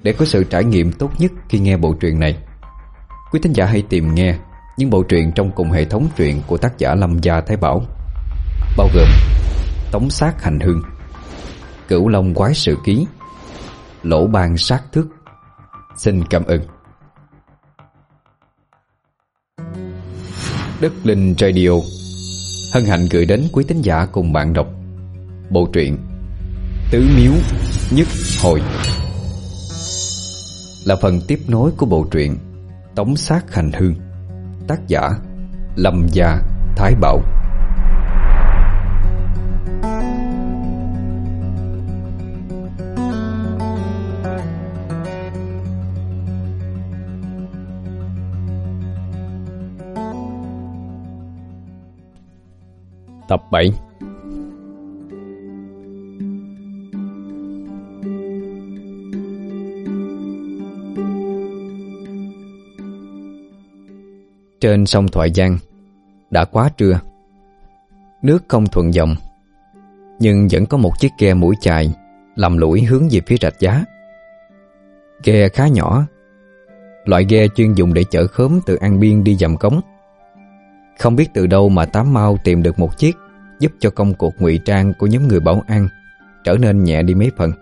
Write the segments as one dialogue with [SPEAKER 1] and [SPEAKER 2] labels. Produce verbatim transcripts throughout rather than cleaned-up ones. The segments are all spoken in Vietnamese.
[SPEAKER 1] Để có sự trải nghiệm tốt nhất khi nghe bộ truyện này, quý thính giả hãy tìm nghe những bộ truyện trong cùng hệ thống truyện của tác giả Lâm Gia Thái Bảo, bao gồm Tống Sát Hành Hương, Cửu Long Quái Sự Ký, Lỗ Ban Sát Thước. Xin cảm ơn. Đất Linh Radio hân hạnh gửi đến quý thính giả cùng bạn đọc bộ truyện Tứ Miếu Nhất Hồi, là phần tiếp nối của bộ truyện Tống Sát Hành Hương, tác giả Lâm Gia Thái Bảo. Tập bảy. Trên sông Thoại Giang đã quá trưa. Nước không thuận dòng, nhưng vẫn có một chiếc ghe mũi chài lầm lũi hướng về phía rạch Giá. Ghe khá nhỏ, loại ghe chuyên dùng để chở khóm từ An Biên đi Dầm Cống. Không biết từ đâu mà Tám Mao tìm được một chiếc, giúp cho công cuộc ngụy trang của nhóm người bảo an trở nên nhẹ đi mấy phần.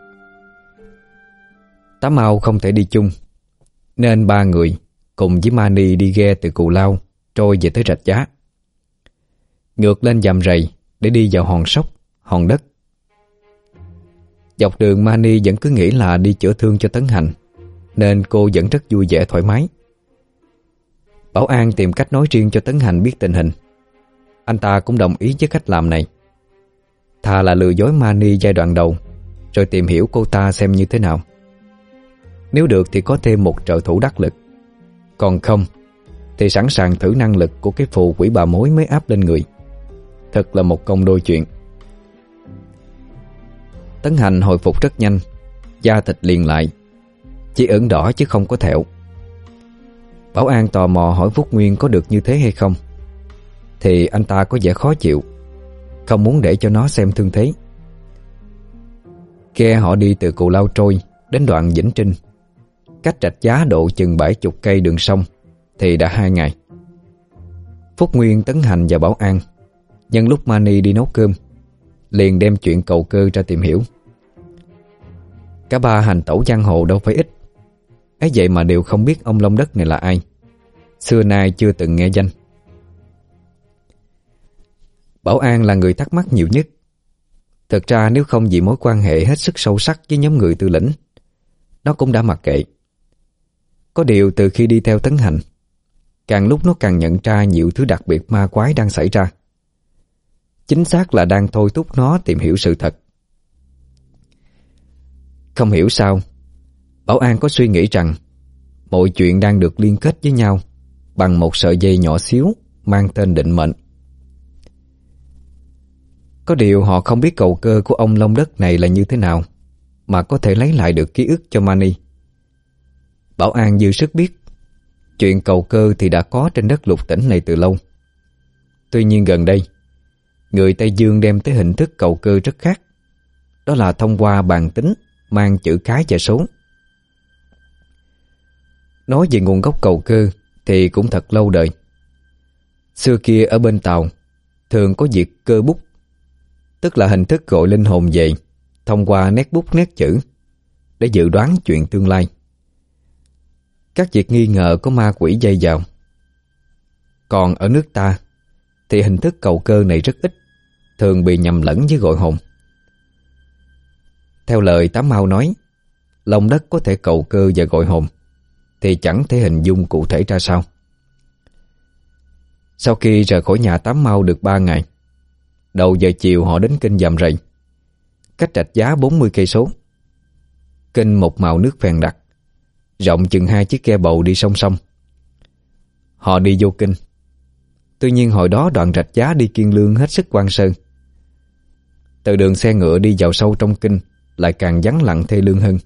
[SPEAKER 1] Tám Mao không thể đi chung, nên ba người cùng với Mani đi ghe từ Cù Lao trôi về tới rạch Giá, ngược lên Dầm Rầy để đi vào Hòn Sóc, Hòn Đất. Dọc đường Mani vẫn cứ nghĩ là đi chữa thương cho Tấn Hành, nên cô vẫn rất vui vẻ thoải mái. Bảo an tìm cách nói riêng cho Tấn Hành biết tình hình. Anh ta cũng đồng ý với cách làm này. Thà là lừa dối Mani giai đoạn đầu, rồi tìm hiểu cô ta xem như thế nào. Nếu được thì có thêm một trợ thủ đắc lực, còn không thì sẵn sàng thử năng lực của cái phù quỷ bà mối mới áp lên người. Thật là một công đôi chuyện. Tấn Hành hồi phục rất nhanh, da thịt liền lại, chỉ ửng đỏ chứ không có thẹo. Bảo an tò mò hỏi Phúc Nguyên có được như thế hay không, thì anh ta có vẻ khó chịu, không muốn để cho nó xem thương thế. Ghe họ đi từ Cù Lao trôi đến đoạn Vĩnh Trinh, cách rạch Giá độ chừng bảy chục cây đường sông, thì đã hai ngày. Phúc Nguyên, Tấn Hành và Bảo an nhân lúc Mani đi nấu cơm, liền đem chuyện cầu cơ ra tìm hiểu. Cả ba hành tẩu giang hồ đâu phải ít, ấy vậy mà đều không biết ông Long Đất này là ai, xưa nay chưa từng nghe danh. Bảo an là người thắc mắc nhiều nhất. Thực ra nếu không vì mối quan hệ hết sức sâu sắc với nhóm người Tư Lĩnh, nó cũng đã mặc kệ. Có điều từ khi đi theo Tấn Hành, càng lúc nó càng nhận ra nhiều thứ đặc biệt ma quái đang xảy ra. Chính xác là đang thôi thúc nó tìm hiểu sự thật. Không hiểu sao, Bảo an có suy nghĩ rằng mọi chuyện đang được liên kết với nhau bằng một sợi dây nhỏ xíu mang tên định mệnh. Có điều họ không biết cầu cơ của ông Long Đất này là như thế nào mà có thể lấy lại được ký ức cho Mani. Bảo an dư sức biết chuyện cầu cơ thì đã có trên đất lục tỉnh này từ lâu. Tuy nhiên gần đây, người Tây Dương đem tới hình thức cầu cơ rất khác. Đó là thông qua bàn tính mang chữ cái và số. Nói về nguồn gốc cầu cơ thì cũng thật lâu đời. Xưa kia ở bên Tàu thường có việc cơ bút, tức là hình thức gọi linh hồn về thông qua nét bút nét chữ để dự đoán chuyện tương lai. Các việc nghi ngờ có ma quỷ dây vào. Còn ở nước ta thì hình thức cầu cơ này rất ít, thường bị nhầm lẫn với gọi hồn. Theo lời Tám Mao nói, Long Đất có thể cầu cơ và gọi hồn thì chẳng thể hình dung cụ thể ra sao. Sau khi rời khỏi nhà Tám Mao được ba ngày, đầu giờ chiều họ đến kênh Dầm Rầy, cách rạch Giá bốn mươi cây số. Kênh một màu nước phèn đặc, rộng chừng hai chiếc ghe bầu đi song song. Họ đi vô kênh. Tuy nhiên hồi đó đoạn rạch Giá đi Kiên Lương hết sức hoang sơ. Từ đường xe ngựa đi vào sâu trong kinh lại càng vắng lặng thê lương hơn.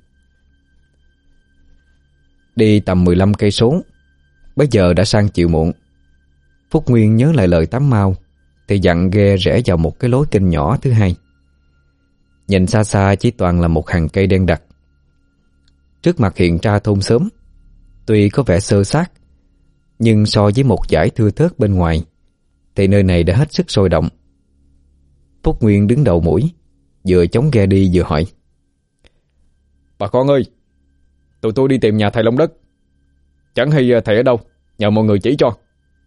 [SPEAKER 1] Đi tầm mười lăm cây số, bây giờ đã sang chiều muộn. Phúc Nguyên nhớ lại lời Tám Mao thì dặn ghe rẽ vào một cái lối kênh nhỏ thứ hai. Nhìn xa xa chỉ toàn là một hàng cây đen đặc. Trước mặt hiện ra thôn xóm, tuy có vẻ xơ xác, nhưng so với một dải thưa thớt bên ngoài thì nơi này đã hết sức sôi động. Phúc Nguyên đứng đầu mũi, vừa chống ghe đi vừa hỏi:
[SPEAKER 2] Bà con ơi, tụi tôi đi tìm nhà thầy Long Đất. Chẳng hay thầy ở đâu, nhờ mọi người chỉ cho.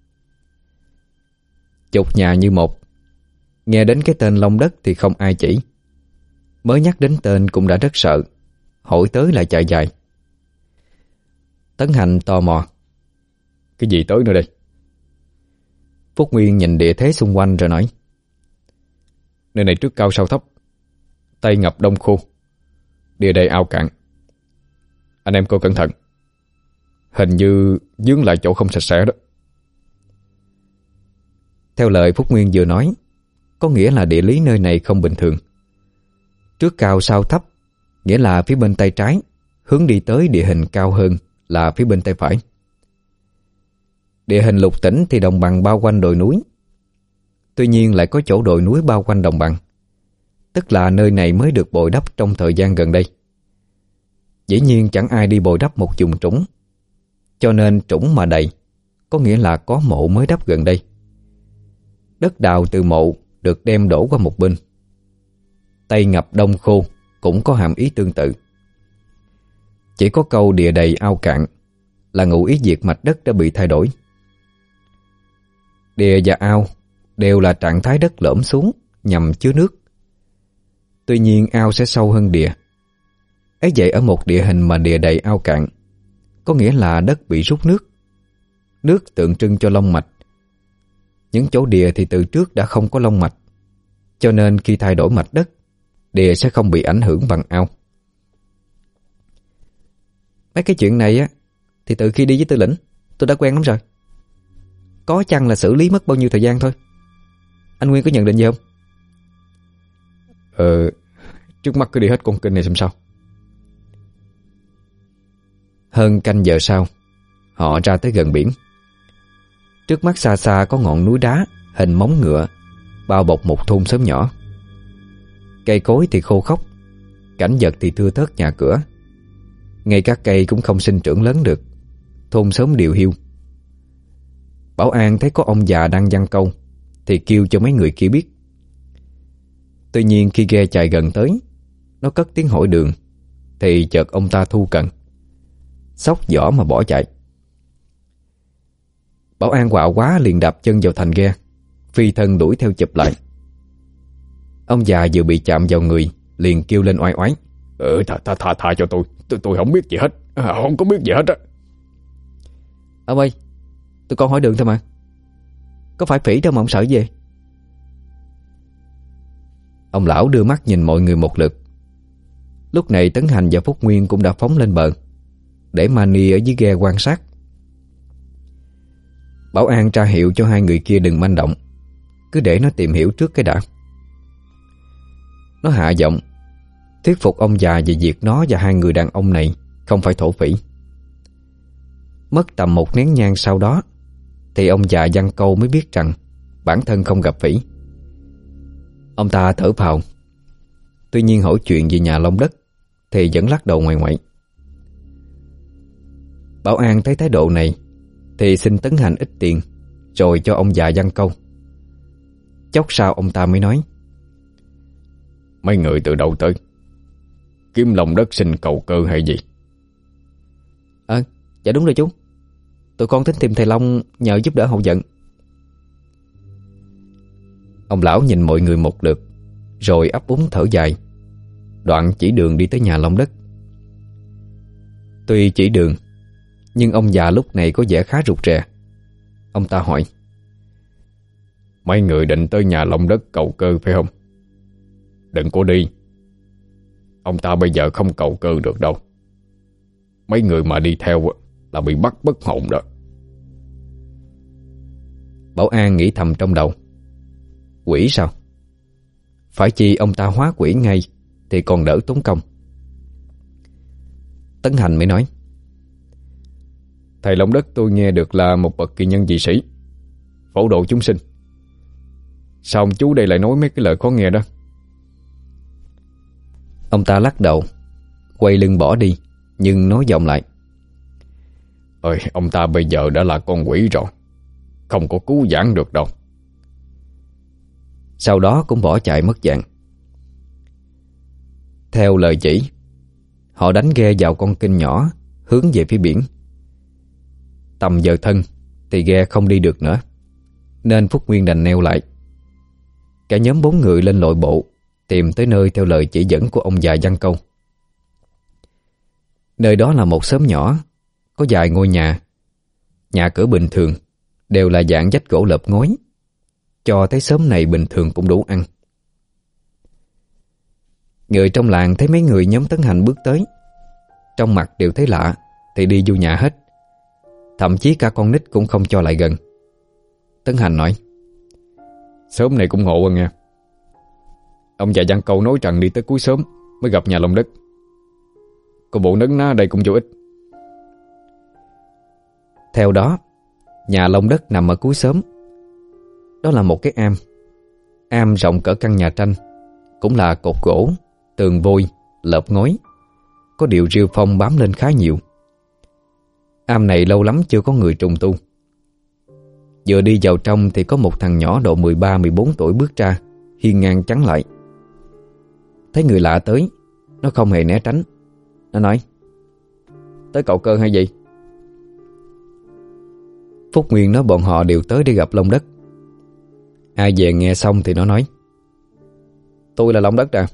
[SPEAKER 1] Chục nhà như một, nghe đến cái tên Long Đất thì không ai chỉ. Mới nhắc đến tên cũng đã rất sợ, hỏi tới lại chạy dài. Tấn Hành tò mò:
[SPEAKER 2] Cái gì tới nữa đây?
[SPEAKER 1] Phúc Nguyên nhìn địa thế xung quanh rồi nói:
[SPEAKER 2] Nơi này trước cao sau thấp, tây ngập đông khô, địa đầy ao cạn. Anh em coi cẩn thận, hình như dướng lại chỗ không sạch sẽ đó.
[SPEAKER 1] Theo lời Phúc Nguyên vừa nói, có nghĩa là địa lý nơi này không bình thường. Trước cao sau thấp, nghĩa là phía bên tay trái hướng đi tới địa hình cao hơn là phía bên tay phải. Địa hình lục tỉnh thì đồng bằng bao quanh đồi núi, tuy nhiên lại có chỗ đồi núi bao quanh đồng bằng, tức là nơi này mới được bồi đắp trong thời gian gần đây. Dĩ nhiên chẳng ai đi bồi đắp một vùng trũng, cho nên trũng mà đầy có nghĩa là có mộ mới đắp gần đây. Đất đào từ mộ được đem đổ qua một bên. Tây ngập đông khô cũng có hàm ý tương tự. Chỉ có câu địa đầy ao cạn là ngụ ý việc mạch đất đã bị thay đổi. Địa và ao đều là trạng thái đất lõm xuống nhằm chứa nước. Tuy nhiên ao sẽ sâu hơn địa. Ấy vậy ở một địa hình mà địa đầy ao cạn, có nghĩa là đất bị rút nước. Nước tượng trưng cho long mạch. Những chỗ địa thì từ trước đã không có long mạch, cho nên khi thay đổi mạch đất, địa sẽ không bị ảnh hưởng bằng ao. Mấy cái chuyện này á thì từ khi đi với Tư Lĩnh tôi đã quen lắm rồi. Có chăng là xử lý mất bao nhiêu thời gian thôi. Anh Nguyên có nhận định gì không?
[SPEAKER 2] Ờ, trước mắt cứ đi hết con kênh này xem sao.
[SPEAKER 1] Hơn canh giờ sau, họ ra tới gần biển. Trước mắt xa xa có ngọn núi đá hình móng ngựa bao bọc một thôn xóm nhỏ. Cây cối thì khô khốc, cảnh vật thì thưa thớt nhà cửa. Ngay các cây cũng không sinh trưởng lớn được, thôn xóm điều hiu. Bảo An thấy có ông già đang giăng câu thì kêu cho mấy người kia biết. Tuy nhiên khi ghe chạy gần tới, nó cất tiếng hỏi đường, thì chợt ông ta thu cần, xốc giỏ mà bỏ chạy. Bảo An quạo quá liền đạp chân vào thành ghe, phi thân đuổi theo chụp lại. Ông già vừa bị chạm vào người liền kêu lên oai oái:
[SPEAKER 2] Ừ, tha, tha, tha, tha cho tôi. tôi Tôi không biết gì hết, à, không có biết gì hết á.
[SPEAKER 1] Ông ơi, tụi con hỏi đường thôi mà, có phải phỉ đâu mà ông sợ gì? Ông lão đưa mắt nhìn mọi người một lượt. Lúc này Tấn Hành và Phúc Nguyên cũng đã phóng lên bờ, để Mani ở dưới ghe quan sát. Bảo An tra hiệu cho hai người kia đừng manh động, cứ để nó tìm hiểu trước cái đã. Nó hạ giọng thuyết phục ông già về việc nó và hai người đàn ông này không phải thổ phỉ. Mất tầm một nén nhang sau đó thì ông già giăng câu mới biết rằng bản thân không gặp phỉ. Ông ta thở phào. Tuy nhiên hỏi chuyện về nhà Long Đất thì vẫn lắc đầu ngoài ngoại. Bảo An thấy thái độ này thì xin Tấn Hành ít tiền rồi cho ông già giăng câu. Chốc sau ông ta mới nói:
[SPEAKER 2] Mấy người từ đâu tới? Kiếm Long Đất xin cầu cơ hay gì?
[SPEAKER 1] Ờ, dạ đúng rồi chú. Tụi con tính tìm thầy Long nhờ giúp đỡ hậu vận. Ông lão nhìn mọi người một lượt rồi ấp úng thở dài, đoạn chỉ đường đi tới nhà Long Đất. Tuy chỉ đường, nhưng ông già lúc này có vẻ khá rụt rè. Ông ta hỏi:
[SPEAKER 2] Mấy người định tới nhà Long Đất cầu cơ phải không? Đừng có đi. Ông ta bây giờ không cầu cơ được đâu. Mấy người mà đi theo là bị bắt bất hồn đó.
[SPEAKER 1] Bảo An nghĩ thầm trong đầu: Quỷ sao? Phải chi ông ta hóa quỷ ngay thì còn đỡ tốn công. Tấn Hành mới nói:
[SPEAKER 2] Thầy Long Đất tôi nghe được là một bậc kỳ nhân dị sĩ, phổ độ chúng sinh. Sao ông chú đây lại nói mấy cái lời khó nghe đó?
[SPEAKER 1] Ông ta lắc đầu, quay lưng bỏ đi, nhưng nói giọng lại:
[SPEAKER 2] Ơi, ông ta bây giờ đã là con quỷ rồi, không có cứu vãn được đâu.
[SPEAKER 1] Sau đó cũng bỏ chạy mất dạng. Theo lời chỉ, họ đánh ghe vào con kênh nhỏ hướng về phía biển. Tầm giờ thân thì ghe không đi được nữa, nên Phúc Nguyên đành neo lại. Cả nhóm bốn người lên lội bộ tìm tới nơi theo lời chỉ dẫn của ông già Văn Câu. Nơi đó là một xóm nhỏ, có vài ngôi nhà. Nhà cửa bình thường, đều là dạng vách gỗ lợp ngói, cho thấy xóm này bình thường cũng đủ ăn. Người trong làng thấy mấy người nhóm Tấn Hành bước tới, trong mặt đều thấy lạ thì đi vô nhà hết. Thậm chí cả con nít cũng không cho lại gần. Tấn Hành nói:
[SPEAKER 2] Xóm này cũng ngộ nha. Ông già Văn Câu nói rằng đi tới cuối xóm mới gặp nhà lòng đất. Có bộ nấn ná đây cũng vô ích.
[SPEAKER 1] Theo đó, nhà Long Đất nằm ở cuối xóm. Đó là một cái am. Am rộng cỡ căn nhà tranh, cũng là cột gỗ, tường vôi, lợp ngói, có điều rêu phong bám lên khá nhiều. Am này lâu lắm chưa có người trùng tu. Vừa đi vào trong thì có một thằng nhỏ độ mười ba mười bốn tuổi bước ra, hiên ngang chắn lại. Thấy người lạ tới, nó không hề né tránh. Nó nói:
[SPEAKER 2] Tới cậu Cơ hay gì?
[SPEAKER 1] Phúc Nguyên nói bọn họ đều tới để gặp Long Đất. Ai về nghe xong thì nó nói:
[SPEAKER 2] Tôi là Long Đất à?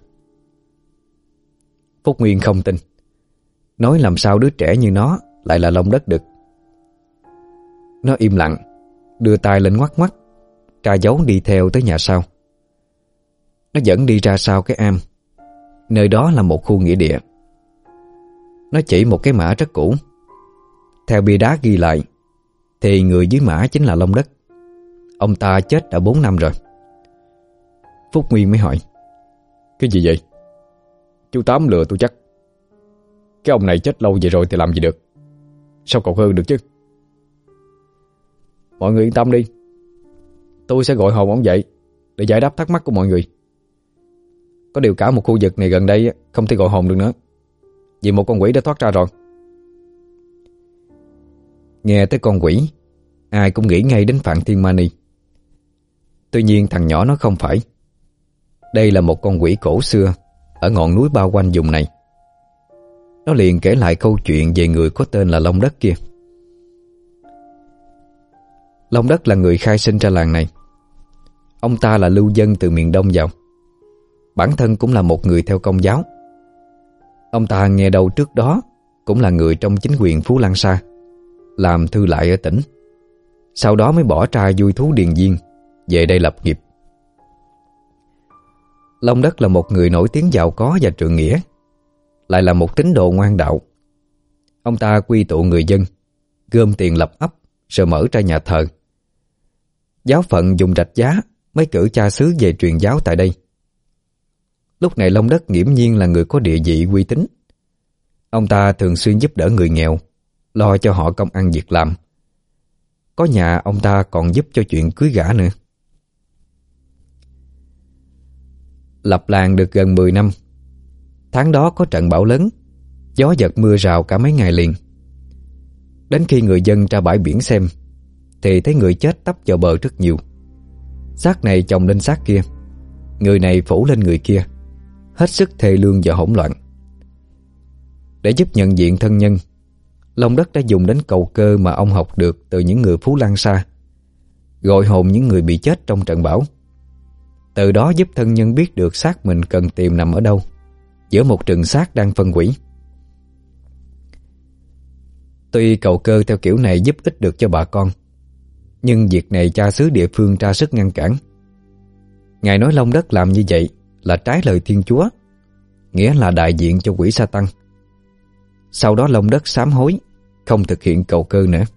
[SPEAKER 1] Phúc Nguyên không tin, nói làm sao đứa trẻ như nó lại là Long Đất được. Nó im lặng, đưa tay lên ngoắc ngoắc, tra dấu đi theo tới nhà sau. Nó dẫn đi ra sau cái am. Nơi đó là một khu nghĩa địa. Nó chỉ một cái mã rất cũ. Theo bia đá ghi lại thì người dưới mã chính là Long Đất. Ông ta chết đã bốn năm rồi. Phúc Nguyên mới hỏi:
[SPEAKER 2] Cái gì vậy? Chú Tám lừa tôi chắc. Cái ông này chết lâu vậy rồi thì làm gì được. Sao cậu Cơ được chứ? Mọi người yên tâm đi, tôi sẽ gọi hồn ông dậy để giải đáp thắc mắc của mọi người. Có điều cả một khu vực này gần đây không thể gọi hồn được nữa, vì một con quỷ đã thoát ra rồi.
[SPEAKER 1] Nghe tới con quỷ, ai cũng nghĩ ngay đến Phạn Thiên Mani. Tuy nhiên thằng nhỏ nó không phải. Đây là một con quỷ cổ xưa ở ngọn núi bao quanh vùng này. Nó liền kể lại câu chuyện về người có tên là Long Đất kia. Long Đất là người khai sinh ra làng này. Ông ta là lưu dân từ miền Đông vào. Bản thân cũng là một người theo Công giáo. Ông ta nghe đầu trước đó cũng là người trong chính quyền Phú Lăng Sa, làm thư lại ở tỉnh. Sau đó mới bỏ ra vui thú điền viên, về đây lập nghiệp. Long Đất là một người nổi tiếng giàu có và trượng nghĩa, lại là một tín đồ ngoan đạo. Ông ta quy tụ người dân, gom tiền lập ấp, rồi mở ra nhà thờ. Giáo phận dùng Rạch Giá mới cử cha xứ về truyền giáo tại đây. Lúc này Long Đất nghiễm nhiên là người có địa vị uy tín. Ông ta thường xuyên giúp đỡ người nghèo, lo cho họ công ăn việc làm. Có nhà ông ta còn giúp cho chuyện cưới gả nữa. Lập làng được gần mười năm. Tháng đó có trận bão lớn, gió giật mưa rào cả mấy ngày liền. Đến khi người dân ra bãi biển xem thì thấy người chết tấp vào bờ rất nhiều. Xác này chồng lên xác kia, người này phủ lên người kia, hết sức thê lương và hỗn loạn. Để giúp nhận diện thân nhân, Long Đất đã dùng đến cầu cơ mà ông học được từ những người Phú Lăng Sa, gọi hồn những người bị chết trong trận bão. Từ đó giúp thân nhân biết được xác mình cần tìm nằm ở đâu, giữa một rừng xác đang phân hủy. Tuy cầu cơ theo kiểu này giúp ích được cho bà con, nhưng việc này cha xứ địa phương ra sức ngăn cản. Ngài nói Long Đất làm như vậy là trái lời Thiên Chúa, nghĩa là đại diện cho quỷ Sa Tăng. Sau đó Long Đất sám hối, không thực hiện cầu cơ nữa.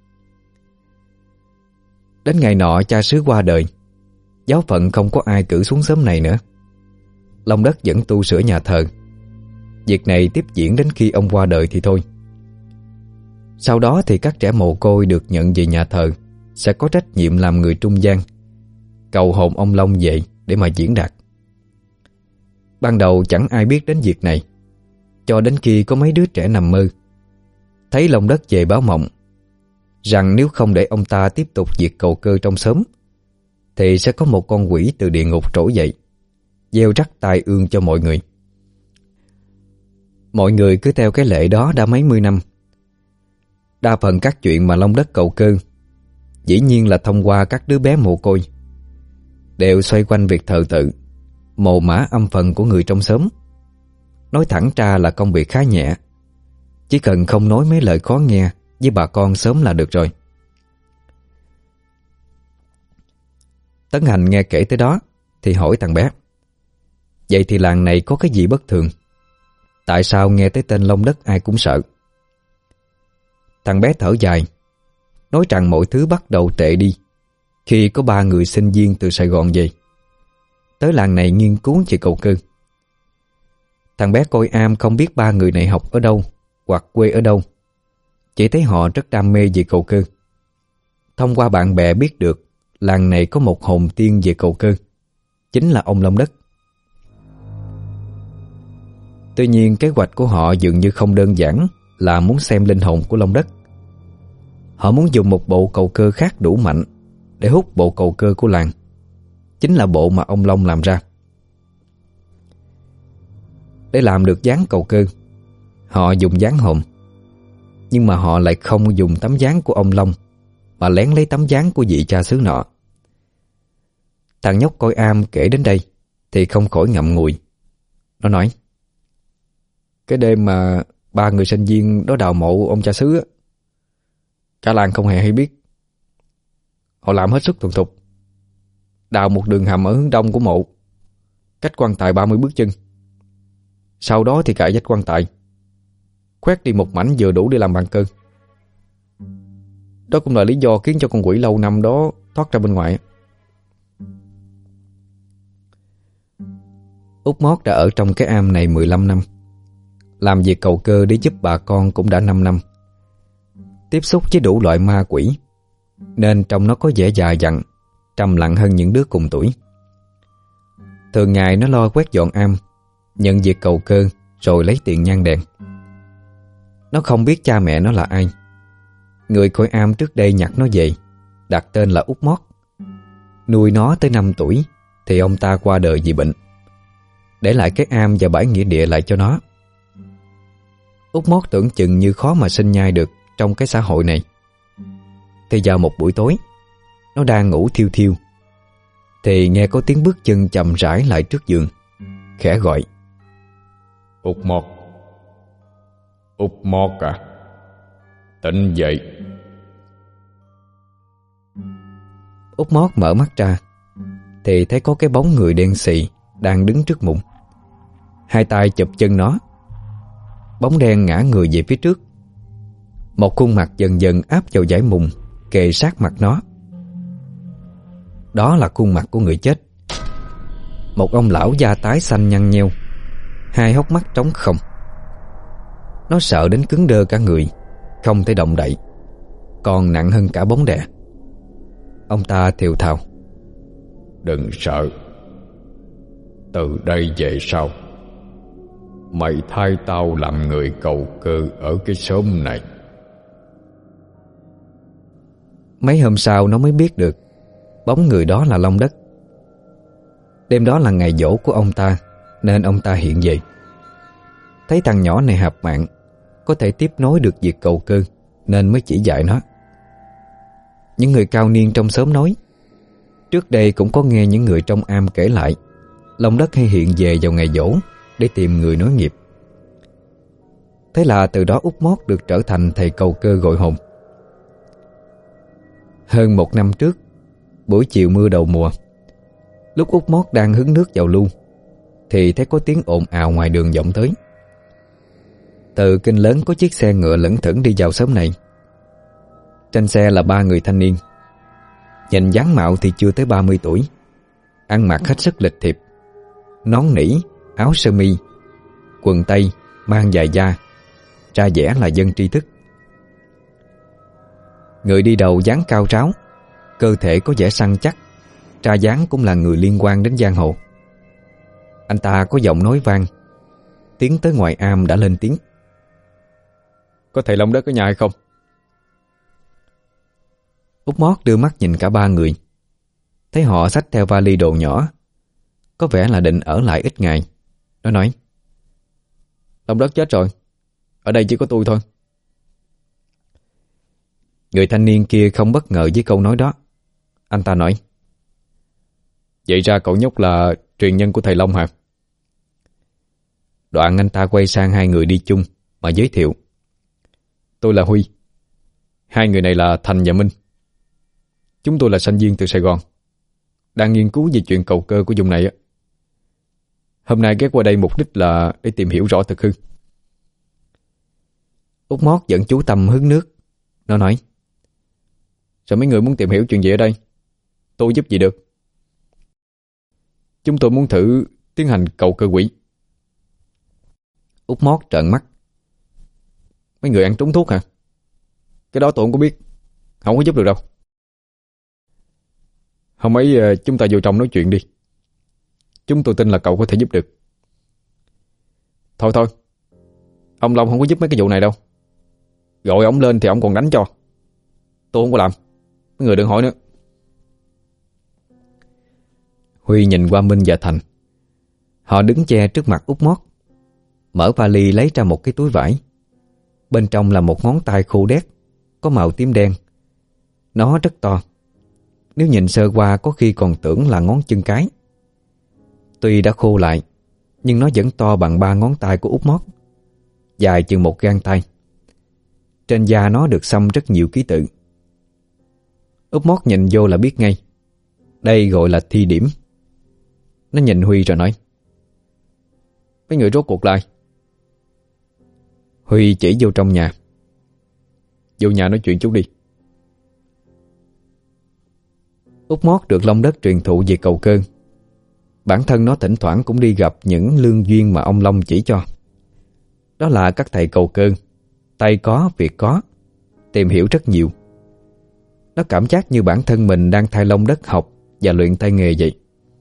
[SPEAKER 1] Đến ngày nọ cha xứ qua đời, giáo phận không có ai cử xuống xóm này nữa. Long Đất vẫn tu sửa nhà thờ. Việc này tiếp diễn đến khi ông qua đời thì thôi. Sau đó thì các trẻ mồ côi được nhận về nhà thờ sẽ có trách nhiệm làm người trung gian, cầu hồn ông Long về để mà diễn đạt. Ban đầu chẳng ai biết đến việc này, cho đến khi có mấy đứa trẻ nằm mơ, thấy lòng đất về báo mộng rằng nếu không để ông ta tiếp tục diệt cầu cơ trong xóm thì sẽ có một con quỷ từ địa ngục trỗi dậy, gieo rắc tai ương cho mọi người. Mọi người cứ theo cái lệ đó đã mấy mươi năm. Đa phần các chuyện mà long đất cầu cơ dĩ nhiên là thông qua các đứa bé mồ côi, đều xoay quanh việc thờ tự, mồ mả âm phần của người trong xóm. Nói thẳng ra là công việc khá nhẹ, chỉ cần không nói mấy lời khó nghe với bà con sớm là được rồi. Tấn Hành nghe kể tới đó thì hỏi thằng bé: vậy thì làng này có cái gì bất thường? Tại sao nghe tới tên long đất ai cũng sợ? Thằng bé thở dài, nói rằng mọi thứ bắt đầu tệ đi khi có ba người sinh viên từ Sài Gòn về tới làng này nghiên cứu về cầu cơ. Thằng bé coi am không biết ba người này học ở đâu hoặc quê ở đâu, chỉ thấy họ rất đam mê về cầu cơ. Thông qua bạn bè biết được làng này có một hồn tiên về cầu cơ, chính là ông Long Đất. Tuy nhiên kế hoạch của họ dường như không đơn giản là muốn xem linh hồn của Long Đất. Họ muốn dùng một bộ cầu cơ khác đủ mạnh để hút bộ cầu cơ của làng, chính là bộ mà ông Long làm ra. Để làm được dáng cầu cơ, họ dùng dáng hồn, nhưng mà họ lại không dùng tấm dáng của ông Long, mà lén lấy tấm dáng của vị cha xứ nọ. Thằng nhóc coi am kể đến đây thì không khỏi ngậm ngùi. Nó nói: cái đêm mà ba người sinh viên đó đào mộ ông cha xứ á, cả làng không hề hay biết. Họ làm hết sức thuần thục, đào một đường hầm ở hướng đông của mộ, cách quan tài ba mươi bước chân. Sau đó thì cài vách quan tài, khoét đi một mảnh vừa đủ để làm bàn cơn. Đó cũng là lý do khiến cho con quỷ lâu năm đó thoát ra bên ngoài. Út Mót đã ở trong cái am này mười lăm năm, làm việc cầu cơ để giúp bà con cũng đã năm năm. Tiếp xúc với đủ loại ma quỷ nên trông nó có vẻ già dặn, trầm lặng hơn những đứa cùng tuổi. Thường ngày nó lo quét dọn am, nhận việc cầu cơ rồi lấy tiền nhang đèn. Nó không biết cha mẹ nó là ai. Người coi am trước đây nhặt nó về, đặt tên là Út Mót. Nuôi nó tới năm tuổi thì ông ta qua đời vì bệnh, để lại cái am và bãi nghĩa địa lại cho nó. Út Mót tưởng chừng như khó mà sinh nhai được trong cái xã hội này. Thì vào một buổi tối, nó đang ngủ thiêu thiêu thì nghe có tiếng bước chân chậm rãi lại trước giường, khẽ gọi:
[SPEAKER 2] Út Mót, Út Mót à, tỉnh dậy.
[SPEAKER 1] Út Mót mở mắt ra thì thấy có cái bóng người đen xì đang đứng trước mùng, hai tay chụp chân nó. Bóng đen ngã người về phía trước, một khuôn mặt dần dần áp vào dải mùng kề sát mặt nó. Đó là khuôn mặt của người chết, một ông lão da tái xanh nhăn nheo, hai hốc mắt trống không. Nó sợ đến cứng đơ cả người, không thể động đậy, còn nặng hơn cả bóng đè. Ông ta thều thào:
[SPEAKER 2] đừng sợ, từ đây về sau mày thay tao làm người cầu cơ ở cái xóm này.
[SPEAKER 1] Mấy hôm sau nó mới biết được bóng người đó là Long Đất. Đêm đó là ngày giỗ của ông ta nên ông ta hiện về. Thấy thằng nhỏ này hạp mạng, có thể tiếp nối được việc cầu cơ nên mới chỉ dạy nó. Những người cao niên trong xóm nói, trước đây cũng có nghe những người trong am kể lại Long Đất hay hiện về vào ngày giỗ để tìm người nối nghiệp. Thế là từ đó Út Mót được trở thành thầy cầu cơ gọi hồn. Hơn một năm trước, buổi chiều mưa đầu mùa, lúc Út Mót đang hứng nước vào lu thì thấy có tiếng ồn ào ngoài đường vọng tới. Từ kênh lớn có chiếc xe ngựa lững thững đi vào xóm này. Trên xe là ba người thanh niên. Nhìn dáng mạo thì chưa tới ba mươi tuổi, ăn mặc hết sức lịch thiệp, nón nỉ, áo sơ mi, quần tây, mang dài da, ra vẻ là dân tri thức. Người đi đầu dáng cao ráo, cơ thể có vẻ săn chắc, ra dáng cũng là người liên quan đến giang hồ. Anh ta có giọng nói vang, tiến tới ngoài am đã lên tiếng.
[SPEAKER 2] Có thầy Long Đất ở nhà hay không?
[SPEAKER 1] Út Mót đưa mắt nhìn cả ba người, thấy họ xách theo vali đồ nhỏ, có vẻ là định ở lại ít ngày. Nó nói:
[SPEAKER 2] Long Đất chết rồi, ở đây chỉ có tôi thôi.
[SPEAKER 1] Người thanh niên kia không bất ngờ với câu nói đó. Anh ta nói:
[SPEAKER 2] Vậy ra cậu nhóc là truyền nhân của thầy Long hả?
[SPEAKER 1] Đoạn anh ta quay sang hai người đi chung mà giới thiệu:
[SPEAKER 2] Tôi là Huy. Hai người này là Thành và Minh. Chúng tôi là sinh viên từ Sài Gòn, đang nghiên cứu về chuyện cầu cơ của vùng này. Hôm nay ghé qua đây mục đích là để tìm hiểu rõ thực hư.
[SPEAKER 1] Út Mót vẫn chú tâm hứng nước. Nó nói:
[SPEAKER 2] Sao mấy người muốn tìm hiểu chuyện gì ở đây? Tôi giúp gì được? Chúng tôi muốn thử tiến hành cầu cơ quỷ.
[SPEAKER 1] Út Mót trợn mắt:
[SPEAKER 2] Mấy người ăn trúng thuốc hả? Cái đó tôi không có biết, không có giúp được đâu. Hôm ấy chúng ta vô trong nói chuyện đi. Chúng tôi tin là cậu có thể giúp được. Thôi thôi, ông Long không có giúp mấy cái vụ này đâu. Gọi ông lên thì ông còn đánh cho. Tôi không có làm. Mấy người đừng hỏi nữa.
[SPEAKER 1] Huy nhìn qua Minh và Thành. Họ đứng che trước mặt Út Mót, mở vali lấy ra một cái túi vải. Bên trong là một ngón tay khô đét, có màu tím đen. Nó rất to, nếu nhìn sơ qua có khi còn tưởng là ngón chân cái. Tuy đã khô lại, nhưng nó vẫn to bằng ba ngón tay của Út Mót, dài chừng một gang tay. Trên da nó được xăm rất nhiều ký tự. Út Mót nhìn vô là biết ngay, đây gọi là thi điểm. Nó nhìn Huy rồi nói:
[SPEAKER 2] Mấy người rốt cuộc lại.
[SPEAKER 1] Huy chỉ vô trong nhà:
[SPEAKER 2] Vô nhà nói chuyện chút đi.
[SPEAKER 1] Út Mót được Long Đất truyền thụ về cầu cơ. Bản thân nó thỉnh thoảng cũng đi gặp những lương duyên mà ông Long chỉ cho. Đó là các thầy cầu cơ, tay có, việc có, tìm hiểu rất nhiều. Nó cảm giác như bản thân mình đang thay Long Đất học và luyện tay nghề vậy.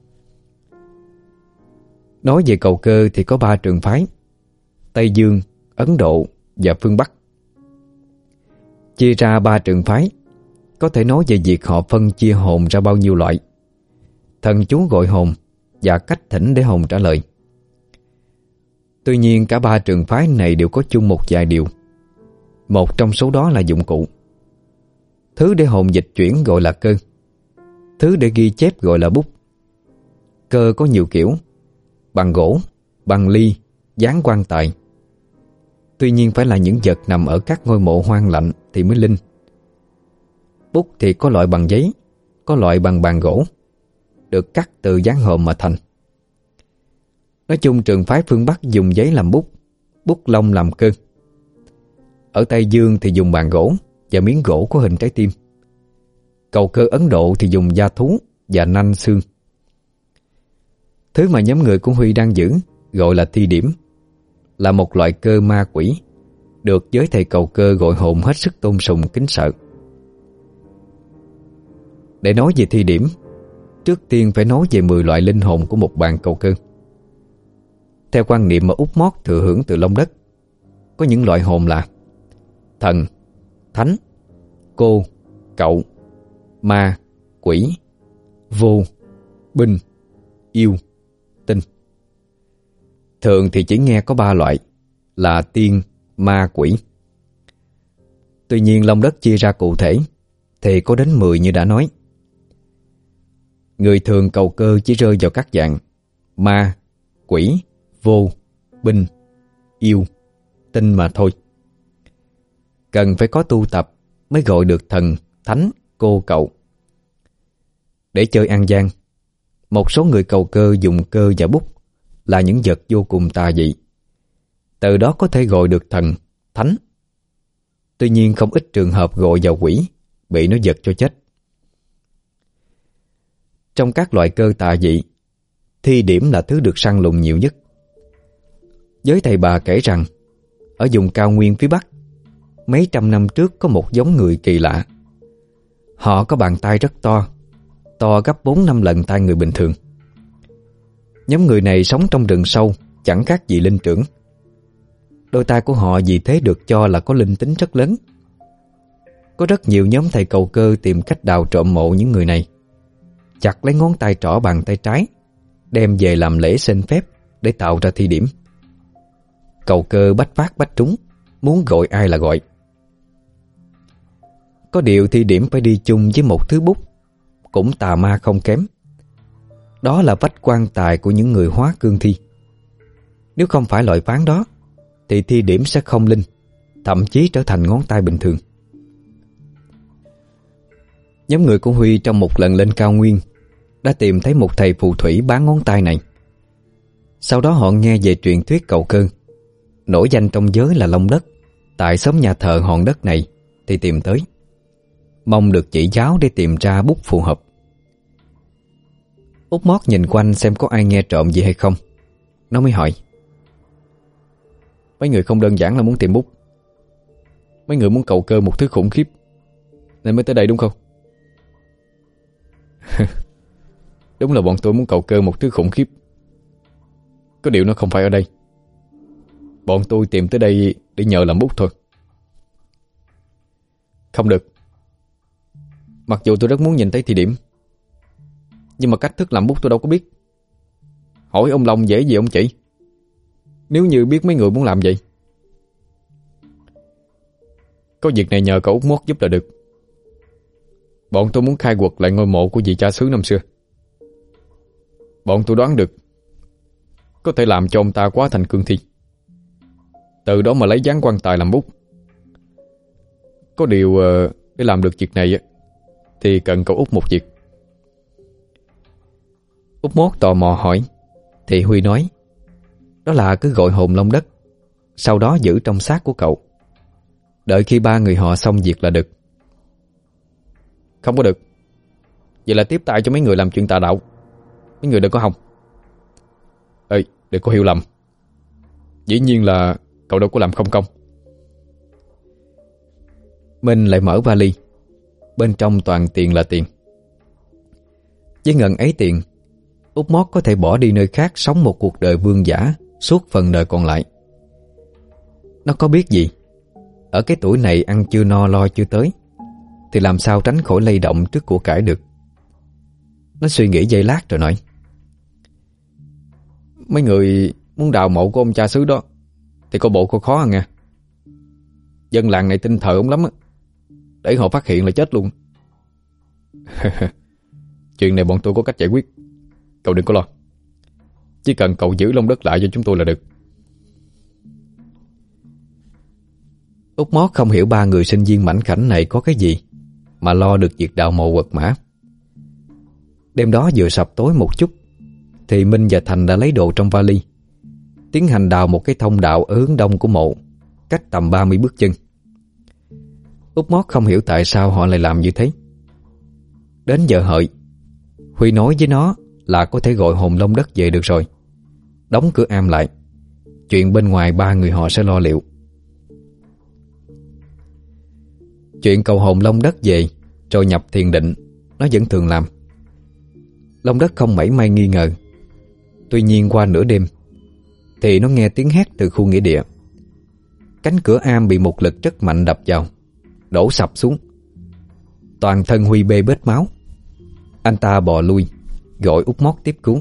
[SPEAKER 1] Nói về cầu cơ thì có ba trường phái: Tây Dương, Ấn Độ và phương Bắc. Chia ra ba trường phái, có thể nói về việc họ phân chia hồn ra bao nhiêu loại, thần chú gọi hồn và cách thỉnh để hồn trả lời. Tuy nhiên cả ba trường phái này đều có chung một vài điều. Một trong số đó là dụng cụ. Thứ để hồn dịch chuyển gọi là cơ, thứ để ghi chép gọi là bút. Cơ có nhiều kiểu: bằng gỗ, bằng ly, dán quan tài. Tuy nhiên phải là những vật nằm ở các ngôi mộ hoang lạnh thì mới linh. Bút thì có loại bằng giấy, có loại bằng bàn gỗ, được cắt từ dán hòm mà thành. Nói chung trường phái phương Bắc dùng giấy làm bút, bút lông làm cơ. Ở Tây Dương thì dùng bàn gỗ và miếng gỗ có hình trái tim. Cầu cơ Ấn Độ thì dùng da thú và nanh xương. Thứ mà nhóm người của Huy đang giữ gọi là thi điểm, là một loại cơ ma quỷ, được giới thầy cầu cơ gọi hồn hết sức tôn sùng kính sợ. Để nói về thi điểm, trước tiên phải nói về mười loại linh hồn của một bàn cầu cơ. Theo quan niệm mà Út Mót thừa hưởng từ Long Đất, có những loại hồn là thần, thánh, cô, cậu, ma, quỷ, vô, binh, yêu, tinh. Thường thì chỉ nghe có ba loại là tiên, ma, quỷ. Tuy nhiên Long Đất chia ra cụ thể thì có đến mười như đã nói. Người thường cầu cơ chỉ rơi vào các dạng ma, quỷ, vô, binh, yêu, tinh mà thôi. Cần phải có tu tập mới gọi được thần, thánh, cô, cậu. Để chơi ăn gian, một số người cầu cơ dùng cơ và bút là những vật vô cùng tà dị. Từ đó có thể gọi được thần, thánh. Tuy nhiên không ít trường hợp gọi vào quỷ, bị nó giật cho chết. Trong các loại cơ tà dị, thi điểm là thứ được săn lùng nhiều nhất. Giới thầy bà kể rằng, ở vùng cao nguyên phía Bắc, mấy trăm năm trước có một giống người kỳ lạ. Họ có bàn tay rất to, to gấp bốn năm lần tay người bình thường. Nhóm người này sống trong rừng sâu, chẳng khác gì linh trưởng, Đôi tay của họ vì thế được cho là có linh tính rất lớn. Có rất nhiều nhóm thầy cầu cơ tìm cách đào trộm mộ những người này, chặt lấy ngón tay trỏ bàn tay trái, đem về làm lễ xin phép để tạo ra thi điểm. Cầu cơ bách phát bách trúng, muốn gọi ai là gọi. Có điều thi điểm phải đi chung với một thứ bút cũng tà ma không kém. Đó là vách quan tài của những người hóa cương thi. Nếu không phải loại ván đó thì thi điểm sẽ không linh, thậm chí trở thành ngón tay bình thường. Nhóm người của Huy trong một lần lên cao nguyên đã tìm thấy một thầy phù thủy bán ngón tay này. Sau đó họ nghe về truyền thuyết cầu cơ, nổi danh trong giới là Long Đất, tại xóm nhà thờ hòn đất này, thì tìm tới, mong được chỉ giáo để tìm ra bút phù hợp. Út Mót nhìn quanh xem có ai nghe trộm gì hay không. Nó mới hỏi: mấy người không đơn giản là muốn tìm bút. Mấy người muốn cầu cơ một thứ khủng khiếp nên mới tới đây đúng không? Đúng là bọn tôi muốn cầu cơ một thứ khủng khiếp. Có điều nó không phải ở đây. Bọn tôi tìm tới đây để nhờ làm bút thôi. Không được. Mặc dù tôi rất muốn nhìn thấy thi điểm, nhưng mà cách thức làm bút tôi đâu có biết. Hỏi ông Long dễ gì ông chỉ. Nếu như biết mấy người muốn làm vậy. Có việc này nhờ cậu Út Mót giúp là được. Bọn tôi muốn khai quật lại ngôi mộ của vị cha xứ năm xưa. Bọn tôi đoán được có thể làm cho ông ta quá thành cương thi, từ đó mà lấy dáng quan tài làm bút. Có điều để làm được việc này thì cần cậu Út một việc. Út Mót tò mò hỏi, thì Huy nói đó là cứ gọi hồn Long Đất, sau đó giữ trong xác của cậu, đợi khi ba người họ xong việc là được. Không có được. Vậy là tiếp tay cho mấy người làm chuyện tà đạo. Mấy người đừng có hòng. Ê, đừng có hiểu lầm. Dĩ nhiên là cậu đâu có làm không công. Minh lại mở vali. Bên trong toàn tiền là tiền. Với ngần ấy tiền, Út Mót có thể bỏ đi nơi khác sống một cuộc đời vương giả suốt phần đời còn lại. Nó có biết gì, ở cái tuổi này ăn chưa no lo chưa tới, thì làm sao tránh khỏi lay động trước của cải được. Nó suy nghĩ giây lát rồi nói: mấy người muốn đào mộ của ông cha xứ đó thì có bộ có khó hơn nha. Dân làng này tin thờ ông lắm á, để họ phát hiện là chết luôn. Chuyện này bọn tôi có cách giải quyết, cậu đừng có lo. Chỉ cần cậu giữ Long Đất lại cho chúng tôi là được. Út Mót không hiểu ba người sinh viên mảnh khảnh này có cái gì mà lo được việc đào mộ quật mã. Đêm đó vừa sập tối một chút thì Minh và Thành đã lấy đồ trong vali, tiến hành đào một cái thông đạo ở hướng đông của mộ, cách tầm ba mươi bước chân. Út Mót không hiểu tại sao họ lại làm như thế. Đến giờ hợi, Huy nói với nó là có thể gọi hồn Long Đất về được rồi, đóng cửa am lại. Chuyện bên ngoài ba người họ sẽ lo liệu. Chuyện cầu hồn Long Đất về rồi nhập thiền định, nó vẫn thường làm. Long Đất không mảy may nghi ngờ. Tuy nhiên qua nửa đêm thì nó nghe tiếng hét từ khu nghĩa địa. Cánh cửa am bị một lực rất mạnh đập vào, đổ sập xuống. Toàn thân Huy bê bết máu. Anh ta bò lui, gọi Út Mót tiếp cứu.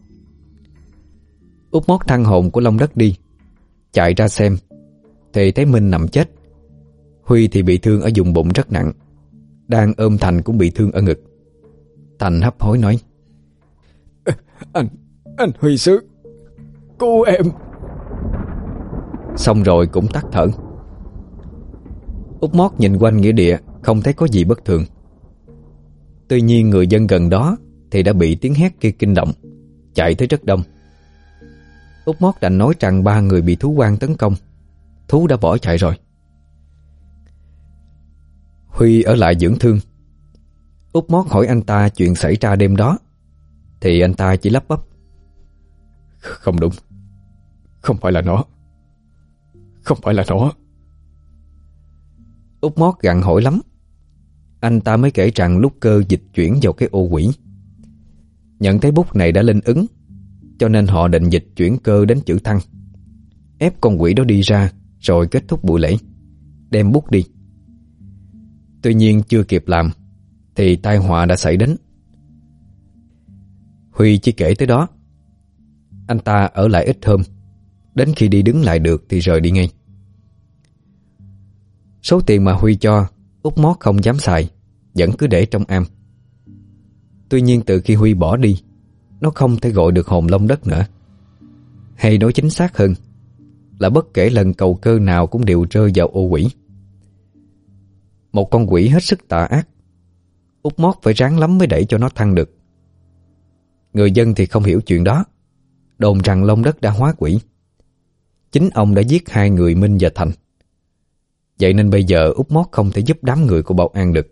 [SPEAKER 1] Út Mót thăng hồn của Long Đất đi, chạy ra xem thì thấy Minh nằm chết. Huy thì bị thương ở vùng bụng rất nặng, đang ôm Thành cũng bị thương ở ngực. Thành hấp hối nói: Anh, anh Huy Sứ, cứu em. Xong rồi cũng tắt thở. Út Mót nhìn quanh nghĩa địa không thấy có gì bất thường. Tuy nhiên người dân gần đó thì đã bị tiếng hét kia kinh động, chạy tới rất đông. Út Mót đành nói rằng ba người bị thú quan tấn công, thú đã bỏ chạy rồi. Huy ở lại dưỡng thương. Út Mót hỏi anh ta chuyện xảy ra đêm đó thì anh ta chỉ lắp bắp: Không đúng, không phải là nó, không phải là nó. Út Mót gặng hỏi lắm. Anh ta mới kể rằng lúc cơ dịch chuyển vào cái ô quỷ, nhận thấy bút này đã linh ứng, cho nên họ định dịch chuyển cơ đến chữ thăng, ép con quỷ đó đi ra rồi kết thúc buổi lễ, đem bút đi. Tuy nhiên chưa kịp làm thì tai họa đã xảy đến. Huy chỉ kể tới đó. Anh ta ở lại ít hôm, đến khi đi đứng lại được thì rời đi ngay. Số tiền mà Huy cho, Út Mót không dám xài, vẫn cứ để trong am. Tuy nhiên từ khi Huy bỏ đi, nó không thể gọi được hồn Long Đất nữa. Hay nói chính xác hơn là bất kể lần cầu cơ nào cũng đều rơi vào ô quỷ. Một con quỷ hết sức tà ác. Út Mót phải ráng lắm mới đẩy cho nó thăng được. Người dân thì không hiểu chuyện đó, đồn rằng Long Đất đã hóa quỷ. Chính ông đã giết hai người Minh và Thành. Vậy nên bây giờ Út Mót không thể giúp đám người của Bảo An được.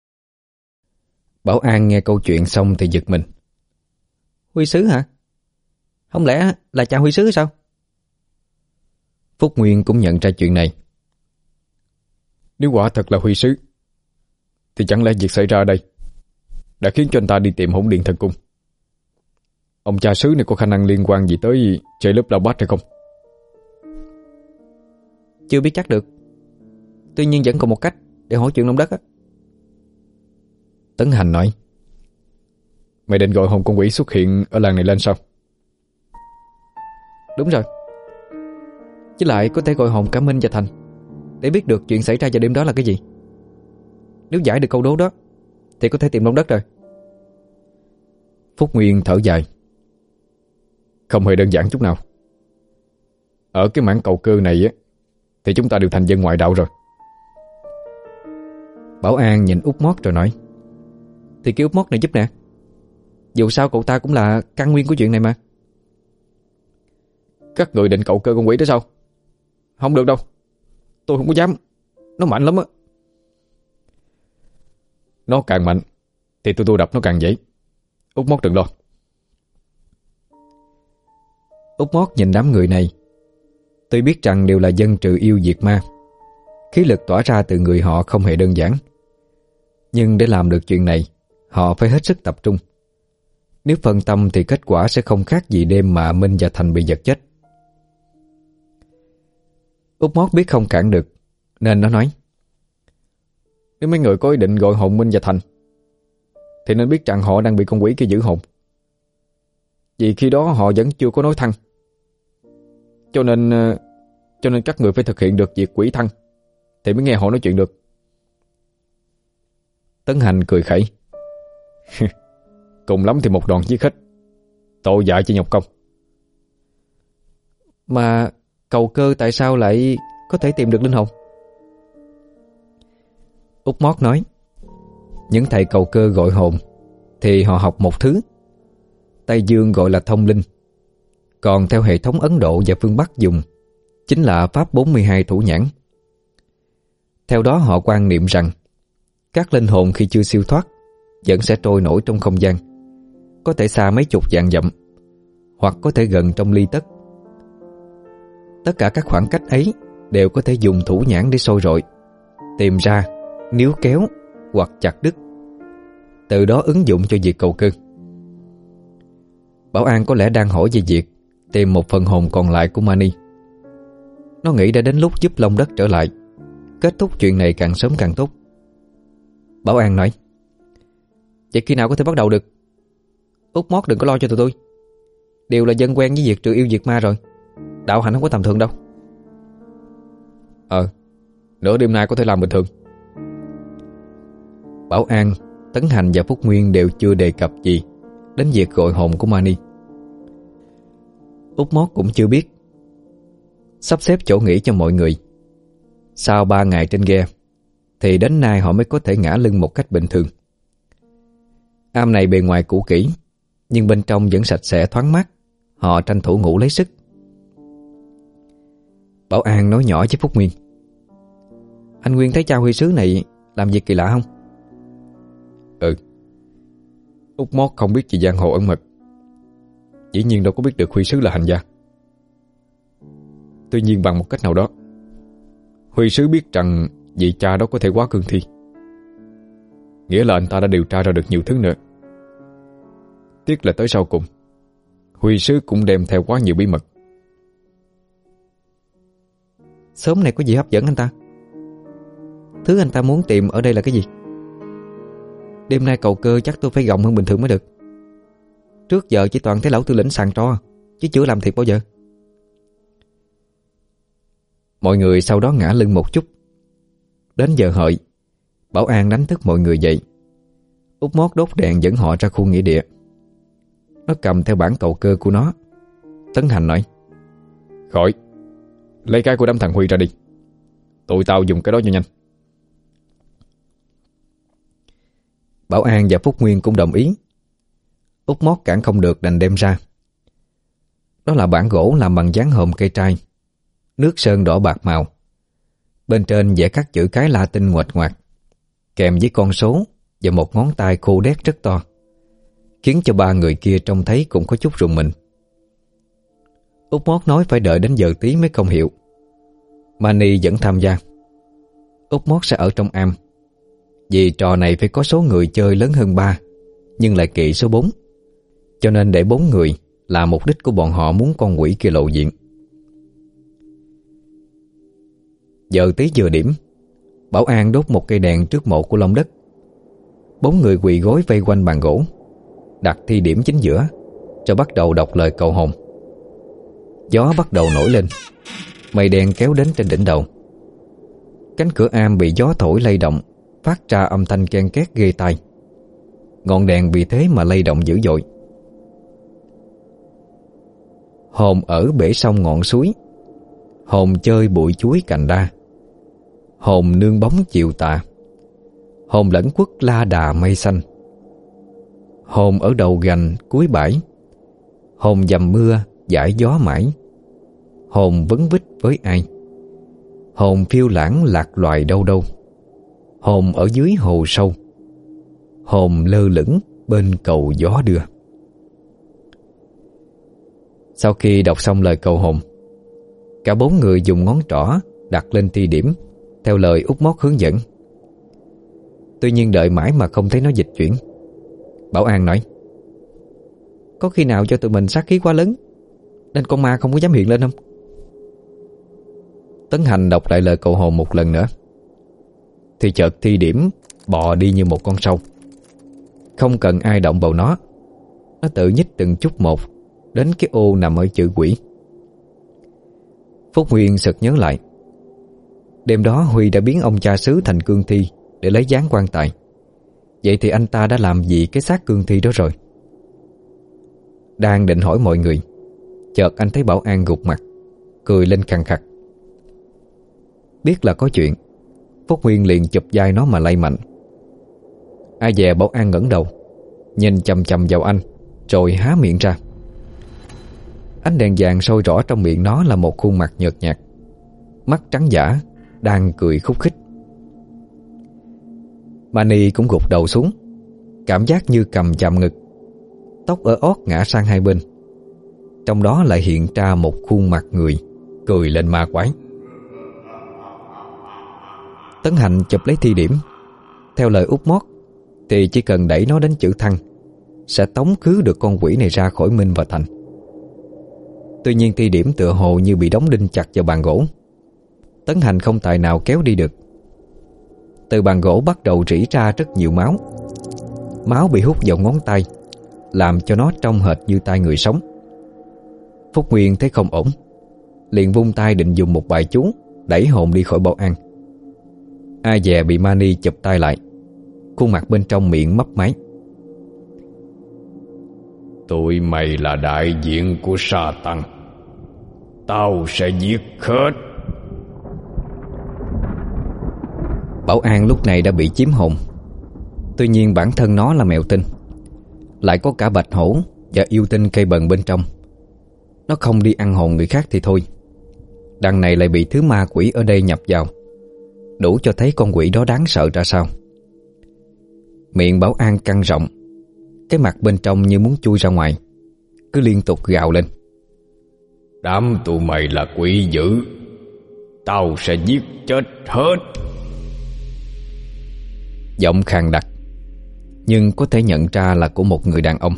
[SPEAKER 1] Bảo An nghe câu chuyện xong thì giật mình. Huy Sứ hả? Không lẽ là cha Huy Sứ sao? Phúc Nguyên cũng nhận ra chuyện này.
[SPEAKER 2] Nếu quả thật là Huy Sứ thì chẳng lẽ việc xảy ra đây đã khiến cho anh ta đi tìm Hỗn Điện Thần Cung? Ông cha xứ này có khả năng liên quan gì tới chơi lớp lao bát hay không?
[SPEAKER 1] Chưa biết chắc được. Tuy nhiên vẫn còn một cách để hỏi chuyện Long Đất á.
[SPEAKER 2] Tấn Hành nói. Mày định gọi hồn con quỷ xuất hiện ở làng này lên sao?
[SPEAKER 1] Đúng rồi. Chứ lại có thể gọi hồn cả Minh và Thành để biết được chuyện xảy ra vào đêm đó là cái gì. Nếu giải được câu đố đó thì có thể tìm Long Đất rồi.
[SPEAKER 2] Phúc Nguyên thở dài. Không hề đơn giản chút nào. Ở cái mảng cầu cơ này á thì chúng ta đều thành dân ngoại đạo rồi.
[SPEAKER 1] Bảo An nhìn Út Mót rồi nói. Thì kêu Út Mót này giúp nè. Dù sao cậu ta cũng là căn nguyên của chuyện này mà.
[SPEAKER 2] Các người định cầu cơ con quỷ đó sao? Không được đâu. Tôi không có dám. Nó mạnh lắm á. Nó càng mạnh thì tôi tôi đập nó càng dễ. Út Mót đừng lo.
[SPEAKER 1] Út Mót nhìn đám người này. Tuy biết rằng đều là dân trừ yêu diệt ma, khí lực tỏa ra từ người họ không hề đơn giản. Nhưng để làm được chuyện này, họ phải hết sức tập trung. Nếu phân tâm thì kết quả sẽ không khác gì đêm mà Minh và Thành bị giật chết. Út Mót biết không cản được, nên nó nói.
[SPEAKER 2] Nếu mấy người có ý định gọi hồn Minh và Thành thì nên biết rằng họ đang bị con quỷ kia giữ hồn. Vì khi đó họ vẫn chưa có nói thăng. Cho nên Cho nên các người phải thực hiện được việc quỷ thăng thì mới nghe họ nói chuyện được.
[SPEAKER 1] Tấn Hành cười khẩy.
[SPEAKER 2] Cùng lắm thì một đòn giết hết. Tội dại chỉ nhọc công.
[SPEAKER 1] Mà cầu cơ tại sao lại có thể tìm được linh hồn? Út Mót nói. Những thầy cầu cơ gọi hồn thì họ học một thứ, Tây Dương gọi là thông linh, còn theo hệ thống Ấn Độ và phương Bắc dùng chính là pháp bốn mươi hai thủ nhãn. Theo đó họ quan niệm rằng các linh hồn khi chưa siêu thoát vẫn sẽ trôi nổi trong không gian, có thể xa mấy chục vạn dặm, hoặc có thể gần trong ly tấc. Tất cả các khoảng cách ấy đều có thể dùng thủ nhãn để soi rọi, tìm ra, níu kéo hoặc chặt đứt, từ đó ứng dụng cho việc cầu cơ. Bảo An có lẽ đang hỏi về việc tìm một phần hồn còn lại của Mani. Nó nghĩ đã đến lúc giúp Long Đất trở lại, kết thúc chuyện này càng sớm càng tốt. Bảo An nói. Vậy khi nào có thể bắt đầu được? Út Mót đừng có lo cho tụi tôi. Đều là dân quen với việc trừ yêu diệt ma rồi. Đạo hạnh không có tầm thường đâu.
[SPEAKER 2] Ờ Nửa đêm nay có thể làm bình thường.
[SPEAKER 1] Bảo An, Tấn Hành và Phúc Nguyên đều chưa đề cập gì đến việc gọi hồn của Mani. Út Mót cũng chưa biết. Sắp xếp chỗ nghỉ cho mọi người. Sau ba ngày trên ghe thì đến nay họ mới có thể ngả lưng một cách bình thường. Am này bề ngoài cũ kỹ, nhưng bên trong vẫn sạch sẽ thoáng mát. Họ tranh thủ ngủ lấy sức. Bảo An nói nhỏ với Phúc Nguyên. Anh Nguyên thấy cha Huy Sứ này làm việc kỳ lạ không?
[SPEAKER 2] Ừ Út Mót không biết gì giang hồ ẩn mật, dĩ nhiên đâu có biết được Huy Sứ là hành gia. Tuy nhiên bằng một cách nào đó, Huy Sứ biết rằng vị cha đó có thể quá cương thi. Nghĩa là anh ta đã điều tra ra được nhiều thứ nữa. Tiếc là tới sau cùng Huy Sứ cũng đem theo quá nhiều bí mật.
[SPEAKER 1] Sớm này có gì hấp dẫn anh ta? Thứ anh ta muốn tìm ở đây là cái gì? Đêm nay cầu cơ chắc tôi phải gồng hơn bình thường mới được. Trước giờ chỉ toàn thấy lão tư lĩnh sàn tro, chứ chưa làm thiệt bao giờ. Mọi người sau đó ngã lưng một chút. Đến giờ hợi, Bảo An đánh thức mọi người dậy. Út Mót đốt đèn dẫn họ ra khu nghĩa địa. Nó cầm theo bản cầu cơ của nó. Tấn Hành nói:
[SPEAKER 2] Khỏi, lấy cái của đám thằng Huy ra đi. Tụi tao dùng cái đó cho nhanh.
[SPEAKER 1] Bảo An và Phúc Nguyên cũng đồng ý. Út Mót cản không được đành đem ra. Đó là bản gỗ làm bằng dán hòm cây trai, nước sơn đỏ bạc màu. Bên trên vẽ các chữ cái Latin nguệch ngoạc, kèm với con số và một ngón tay khô đét rất to, khiến cho ba người kia trông thấy cũng có chút rùng mình. Út Mót nói phải đợi đến giờ tí mới công hiệu. Mani vẫn tham gia. Út Mót sẽ ở trong am, vì trò này phải có số người chơi lớn hơn ba, nhưng lại kỵ số bốn, cho nên để bốn người là mục đích của bọn họ muốn con quỷ kia lộ diện. Giờ tí vừa điểm, Bảo An đốt một cây đèn trước mộ của Long Đất. Bốn người quỳ gối vây quanh bàn gỗ, đặt thi điểm chính giữa, rồi bắt đầu đọc lời cầu hồn. Gió bắt đầu nổi lên, mây đen kéo đến trên đỉnh đầu. Cánh cửa am bị gió thổi lay động, phát ra âm thanh ken két ghê tai. Ngọn đèn vì thế mà lay động dữ dội. Hồn ở bể sông ngọn suối, hồn chơi bụi chuối cành đa, hồn nương bóng chiều tà, hồn lẫn quất la đà mây xanh, hồn ở đầu gành cuối bãi, hồn dầm mưa dải gió mãi, hồn vấn vít với ai, hồn phiêu lãng lạc loài đâu đâu, hồn ở dưới hồ sâu, hồn lơ lửng bên cầu gió đưa. Sau khi đọc xong lời cầu hồn, cả bốn người dùng ngón trỏ đặt lên ti điểm theo lời Út Mót hướng dẫn. Tuy nhiên đợi mãi mà không thấy nó dịch chuyển. Bảo An nói: Có khi nào cho tụi mình sát khí quá lớn nên con ma không có dám hiện lên không? Tấn Hành đọc lại lời cầu hồn một lần nữa, thì chợt thi điểm bò đi như một con sâu. Không cần ai động vào nó, nó tự nhích từng chút một đến cái ô nằm ở chữ quỷ. Phúc Nguyên sực nhớ lại, đêm đó Huy đã biến ông cha xứ thành cương thi để lấy dáng quan tài. Vậy thì anh ta đã làm gì cái xác cương thi đó rồi? Đang định hỏi mọi người, chợt anh thấy Bảo An gục mặt, cười lên khằng khặc. Biết là có chuyện, Phúc Nguyên liền chụp vai nó mà lay mạnh. Ai dè Bảo An ngẩng đầu, nhìn chằm chằm vào anh, rồi há miệng ra. Ánh đèn vàng soi rõ trong miệng nó là một khuôn mặt nhợt nhạt, mắt trắng dã, đang cười khúc khích. Mani cũng gục đầu xuống, cảm giác như cầm chạm ngực. Tóc ở ót ngã sang hai bên, trong đó lại hiện ra một khuôn mặt người cười lên ma quái. Tấn Hành chụp lấy thi điểm. Theo lời Út Mót thì chỉ cần đẩy nó đến chữ thăng sẽ tống khứ được con quỷ này ra khỏi Minh và Thành. Tuy nhiên thi điểm tựa hồ như bị đóng đinh chặt vào bàn gỗ. Tấn Hành không tài nào kéo đi được. Từ bàn gỗ bắt đầu rỉ ra rất nhiều máu. Máu bị hút vào ngón tay, làm cho nó trông hệt như tay người sống. Phúc Nguyên thấy không ổn, liền vung tay định dùng một bài chú đẩy hồn đi khỏi Bảo An. Ai dè bị Mani chụp tay lại, khuôn mặt bên trong miệng mấp máy.
[SPEAKER 2] Tụi mày là đại diện của sa tăng, tao sẽ giết hết.
[SPEAKER 1] Bảo An lúc này đã bị chiếm hồn. Tuy nhiên bản thân nó là mèo tinh, lại có cả bạch hổ và yêu tinh cây bần bên trong. Nó không đi ăn hồn người khác thì thôi, đằng này lại bị thứ ma quỷ ở đây nhập vào, đủ cho thấy con quỷ đó đáng sợ ra sao. Miệng Bảo An căng rộng, cái mặt bên trong như muốn chui ra ngoài, cứ liên tục gào lên:
[SPEAKER 2] Đám tụi mày là quỷ dữ, tao sẽ giết chết hết.
[SPEAKER 1] Giọng khàn đặc, nhưng có thể nhận ra là của một người đàn ông.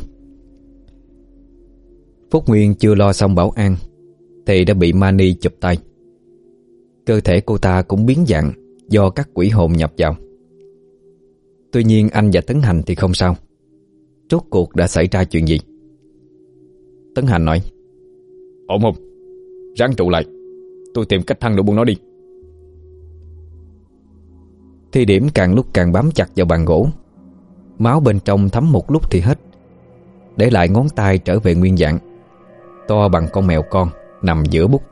[SPEAKER 1] Phúc Nguyên chưa lo xong Bảo An thì đã bị Mani chụp tay. Cơ thể cô ta cũng biến dạng do các quỷ hồn nhập vào. Tuy nhiên anh và Tấn Hành thì không sao. Rốt cuộc đã xảy ra chuyện gì? Tấn Hành nói:
[SPEAKER 2] Ổn không? Ráng trụ lại, tôi tìm cách thăng được buông nó đi.
[SPEAKER 1] Thi Điểm càng lúc càng bám chặt vào bàn gỗ. Máu bên trong thấm một lúc thì hết, để lại ngón tay trở về nguyên dạng, to bằng con mèo con nằm giữa bút.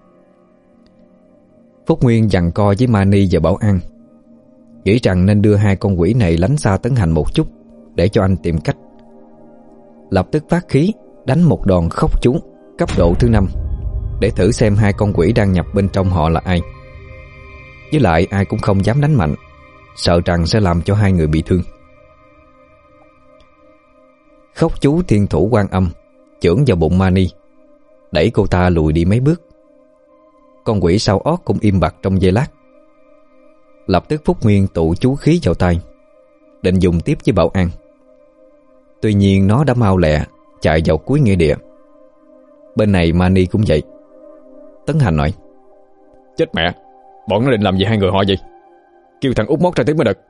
[SPEAKER 1] Phúc Nguyên giằng co với Mani và Bảo An, nghĩ rằng nên đưa hai con quỷ này lánh xa Tấn Hành một chút để cho anh tìm cách. Lập tức phát khí đánh một đòn khốc chú cấp độ thứ năm để thử xem hai con quỷ đang nhập bên trong họ là ai. Với lại ai cũng không dám đánh mạnh, sợ rằng sẽ làm cho hai người bị thương. Khốc chú thiên thủ Quan Âm chưởng vào bụng Mani, đẩy cô ta lùi đi mấy bước. Con quỷ sau ót cũng im bặt trong giây lát. Lập tức Phúc Nguyên tụ chú khí vào tay, định dùng tiếp với Bảo An. Tuy nhiên nó đã mau lẹ chạy vào cuối nghĩa địa. Bên này Mani cũng vậy. Tấn Hành nói:
[SPEAKER 2] Chết mẹ, bọn nó định làm gì hai người họ vậy? Kêu thằng Út Mót ra tiếng mới được.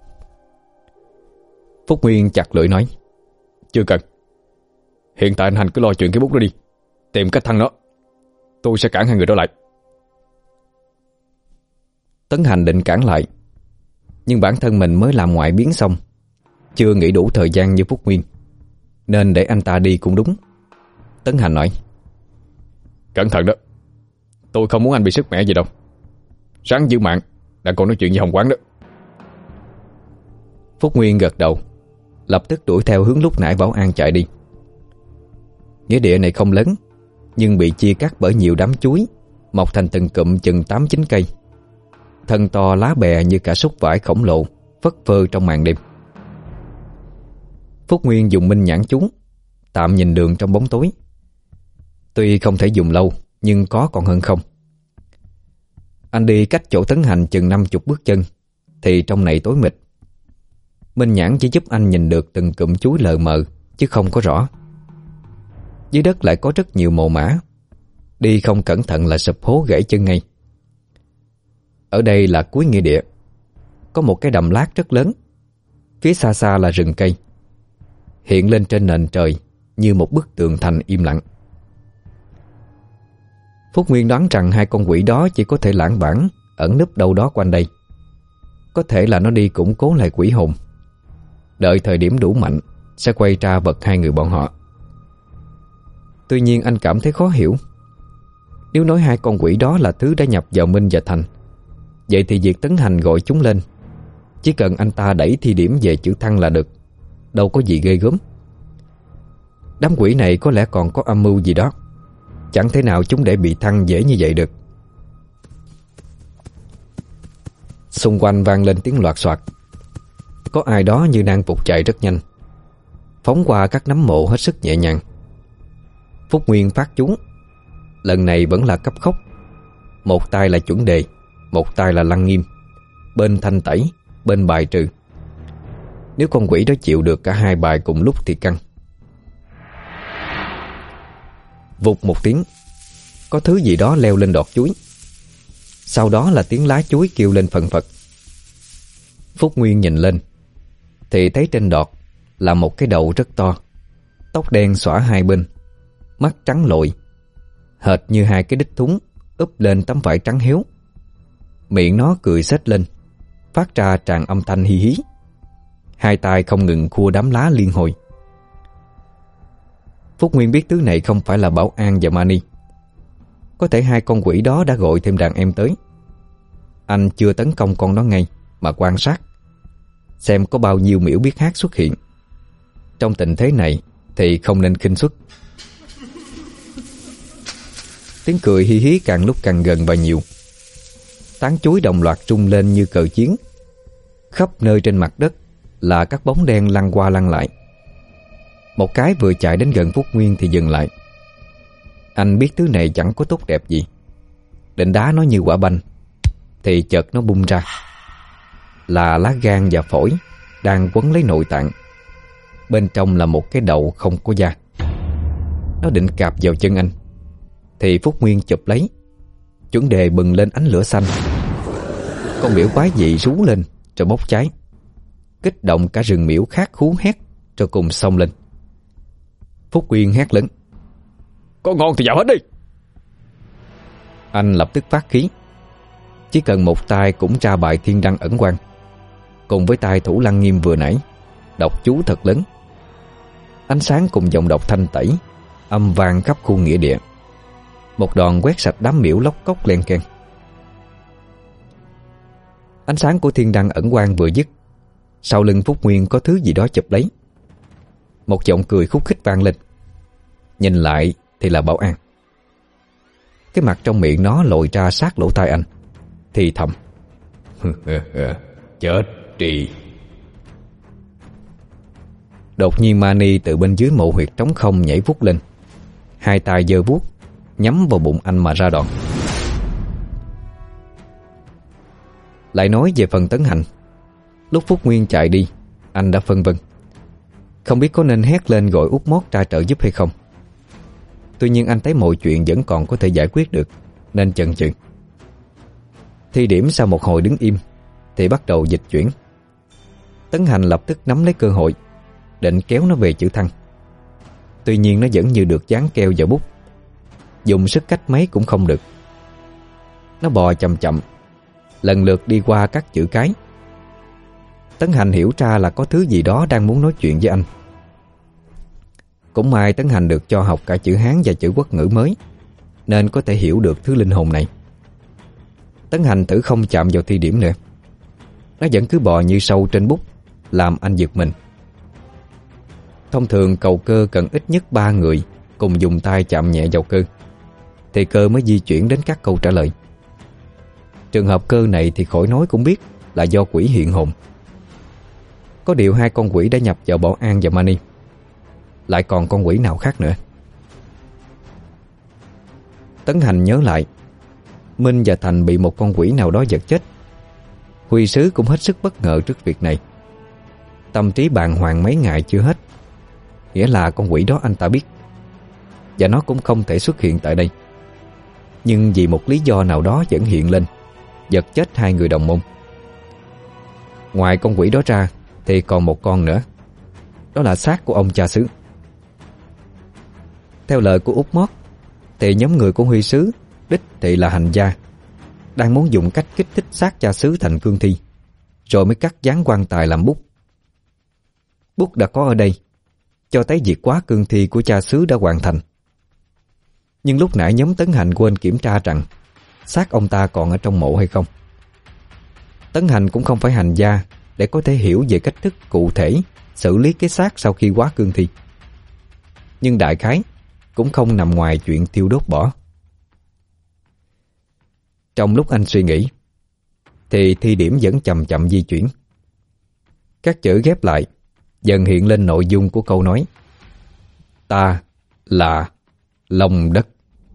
[SPEAKER 1] Phúc Nguyên chặt lưỡi nói:
[SPEAKER 2] Chưa cần. Hiện tại anh Hành cứ lo chuyện cái bút đó đi, tìm cách thăng nó. Tôi sẽ cản hai người đó lại.
[SPEAKER 1] Tấn Hành định cản lại, nhưng bản thân mình mới làm ngoại biến xong, chưa nghĩ đủ thời gian như Phúc Nguyên, nên để anh ta đi cũng đúng. Tấn Hành nói:
[SPEAKER 2] Cẩn thận đó, tôi không muốn anh bị sức mẻ gì đâu. Ráng giữ mạng, đã còn nói chuyện với Hồng Quán đó.
[SPEAKER 1] Phúc Nguyên gật đầu, lập tức đuổi theo hướng lúc nãy Bảo An chạy đi. Nghĩa địa này không lớn, nhưng bị chia cắt bởi nhiều đám chuối mọc thành từng cụm chừng tám chín cây, thân to lá bè như cả xúc vải khổng lồ phất phơ trong màn đêm. Phúc Nguyên dùng minh nhãn chú tạm nhìn đường trong bóng tối. Tuy không thể dùng lâu, nhưng có còn hơn không. Anh đi cách chỗ Tấn Hành chừng năm chục bước chân thì trong này tối mịt. Minh nhãn chỉ giúp anh nhìn được từng cụm chuối lờ mờ, chứ không có rõ. Dưới đất lại có rất nhiều mồ mả, đi không cẩn thận là sụp hố gãy chân ngay. Ở đây là cuối nghĩa địa, có một cái đầm lát rất lớn, phía xa xa là rừng cây, hiện lên trên nền trời như một bức tường thành im lặng. Phúc Nguyên đoán rằng hai con quỷ đó chỉ có thể lãng vãng ẩn núp đâu đó quanh đây. Có thể là nó đi củng cố lại quỷ hồn, đợi thời điểm đủ mạnh sẽ quay ra vật hai người bọn họ. Tuy nhiên anh cảm thấy khó hiểu. Nếu nói hai con quỷ đó là thứ đã nhập vào Minh và Thành, vậy thì việc Tấn Hành gọi chúng lên, chỉ cần anh ta đẩy Thi Điểm về chữ thăng là được, đâu có gì ghê gớm. Đám quỷ này có lẽ còn có âm mưu gì đó, chẳng thể nào chúng để bị thăng dễ như vậy được. Xung quanh vang lên tiếng loạt soạt. Có ai đó như đang vụt chạy rất nhanh, phóng qua các nấm mộ hết sức nhẹ nhàng. Phúc Nguyên phát chú, lần này vẫn là cấp khốc. Một tay là chuẩn đề, một tay là lăng nghiêm, bên thanh tẩy, bên bài trừ. Nếu con quỷ đó chịu được cả hai bài cùng lúc thì căng. Vụt một tiếng, có thứ gì đó leo lên đọt chuối. Sau đó là tiếng lá chuối kêu lên phần phật. Phúc Nguyên nhìn lên thì thấy trên đọt là một cái đầu rất to, tóc đen xõa hai bên, mắt trắng lội, hệt như hai cái đít thúng úp lên tấm vải trắng héo. Miệng nó cười xếch lên, phát ra tràng âm thanh hi hí. Hai tay không ngừng khua đám lá liên hồi. Phúc Nguyên biết thứ này không phải là Bảo An và Mani. Có thể hai con quỷ đó đã gọi thêm đàn em tới. Anh chưa tấn công con nó ngay, mà quan sát xem có bao nhiêu miễu biết hát xuất hiện. Trong tình thế này thì không nên khinh suất. Tiếng cười hi hí càng lúc càng gần và nhiều. Tán chuối đồng loạt rung lên như cờ chiến. Khắp nơi trên mặt đất là các bóng đen lăn qua lăn lại. Một cái vừa chạy đến gần Phúc Nguyên thì dừng lại. Anh biết thứ này chẳng có tốt đẹp gì, định đá nó như quả banh, thì chợt nó bung ra. Là lá gan và phổi đang quấn lấy nội tạng. Bên trong là một cái đầu không có da. Nó định cạp vào chân anh, thì Phúc Nguyên chụp lấy, chuẩn đề bừng lên ánh lửa xanh. Con miễu quái dị rú lên rồi bốc cháy, kích động cả rừng miễu khác hú hét rồi cùng xông lên. Phúc Nguyên hét lớn:
[SPEAKER 2] Có ngon thì vào hết đi.
[SPEAKER 1] Anh lập tức phát khí. Chỉ cần một tay cũng tra bài thiên đăng ẩn quang, cùng với tay thủ lăng nghiêm vừa nãy, đọc chú thật lớn. Ánh sáng cùng dòng độc thanh tẩy âm vang khắp khu nghĩa địa. Một đòn quét sạch đám miễu lóc cốc len keng. Ánh sáng của thiên đăng ẩn quang vừa dứt, sau lưng Phúc Nguyên có thứ gì đó chụp lấy. Một giọng cười khúc khích vang lên. Nhìn lại thì là Bảo An. Cái mặt trong miệng nó lồi ra sát lỗ tai anh, thì thầm:
[SPEAKER 2] Chết đi.
[SPEAKER 1] Đột nhiên Mani từ bên dưới mộ huyệt trống không nhảy vút lên, hai tay giơ vuốt nhắm vào bụng anh mà ra đòn. Lại nói về phần Tấn Hành, lúc Phúc Nguyên chạy đi, anh đã phân vân, không biết có nên hét lên gọi Út Mót ra trợ giúp hay không. Tuy nhiên anh thấy mọi chuyện vẫn còn có thể giải quyết được, nên chần chừ. Thi Điểm sau một hồi đứng im thì bắt đầu dịch chuyển. Tấn Hành lập tức nắm lấy cơ hội, định kéo nó về chữ thăng. Tuy nhiên nó vẫn như được dán keo vào bút, dùng sức cách mấy cũng không được. Nó bò chậm chậm, lần lượt đi qua các chữ cái. Tấn Hành hiểu ra là có thứ gì đó đang muốn nói chuyện với anh. Cũng may Tấn Hành được cho học cả chữ Hán và chữ quốc ngữ mới, nên có thể hiểu được thứ linh hồn này. Tấn Hành thử không chạm vào Thi Điểm nữa, nó vẫn cứ bò như sâu trên bút, làm anh giật mình. Thông thường cầu cơ cần ít nhất ba người cùng dùng tay chạm nhẹ vào cơ thì cơ mới di chuyển đến các câu trả lời. Trường hợp cơ này thì khỏi nói cũng biết là do quỷ hiện hồn. Có điều hai con quỷ đã nhập vào Bảo An và Mani. Lại còn con quỷ nào khác nữa? Tấn Hành nhớ lại, Minh và Thành bị một con quỷ nào đó giật chết. Huy sứ cũng hết sức bất ngờ trước việc này. Tâm trí bàng hoàng mấy ngày chưa hết, nghĩa là con quỷ đó anh ta biết, và nó cũng không thể xuất hiện tại đây. Nhưng vì một lý do nào đó vẫn hiện lên, giật chết hai người đồng môn. Ngoài con quỷ đó ra thì còn một con nữa, đó là xác của ông cha xứ. Theo lời của Út Mót thì nhóm người của Huy sứ đích thị là hành gia, đang muốn dùng cách kích thích xác cha xứ thành cương thi, rồi mới cắt dán quan tài làm bút. Bút đã có ở đây, cho thấy việc quá cương thi của cha xứ đã hoàn thành. Nhưng lúc nãy nhóm Tấn Hành quên kiểm tra rằng xác ông ta còn ở trong mộ hay không. Tấn Hành cũng không phải hành gia để có thể hiểu về cách thức cụ thể xử lý cái xác sau khi quá cương thi. Nhưng đại khái cũng không nằm ngoài chuyện tiêu đốt bỏ. Trong lúc anh suy nghĩ thì Thi Điểm vẫn chậm chậm di chuyển. Các chữ ghép lại dần hiện lên nội dung của câu nói: Ta là Long Đất.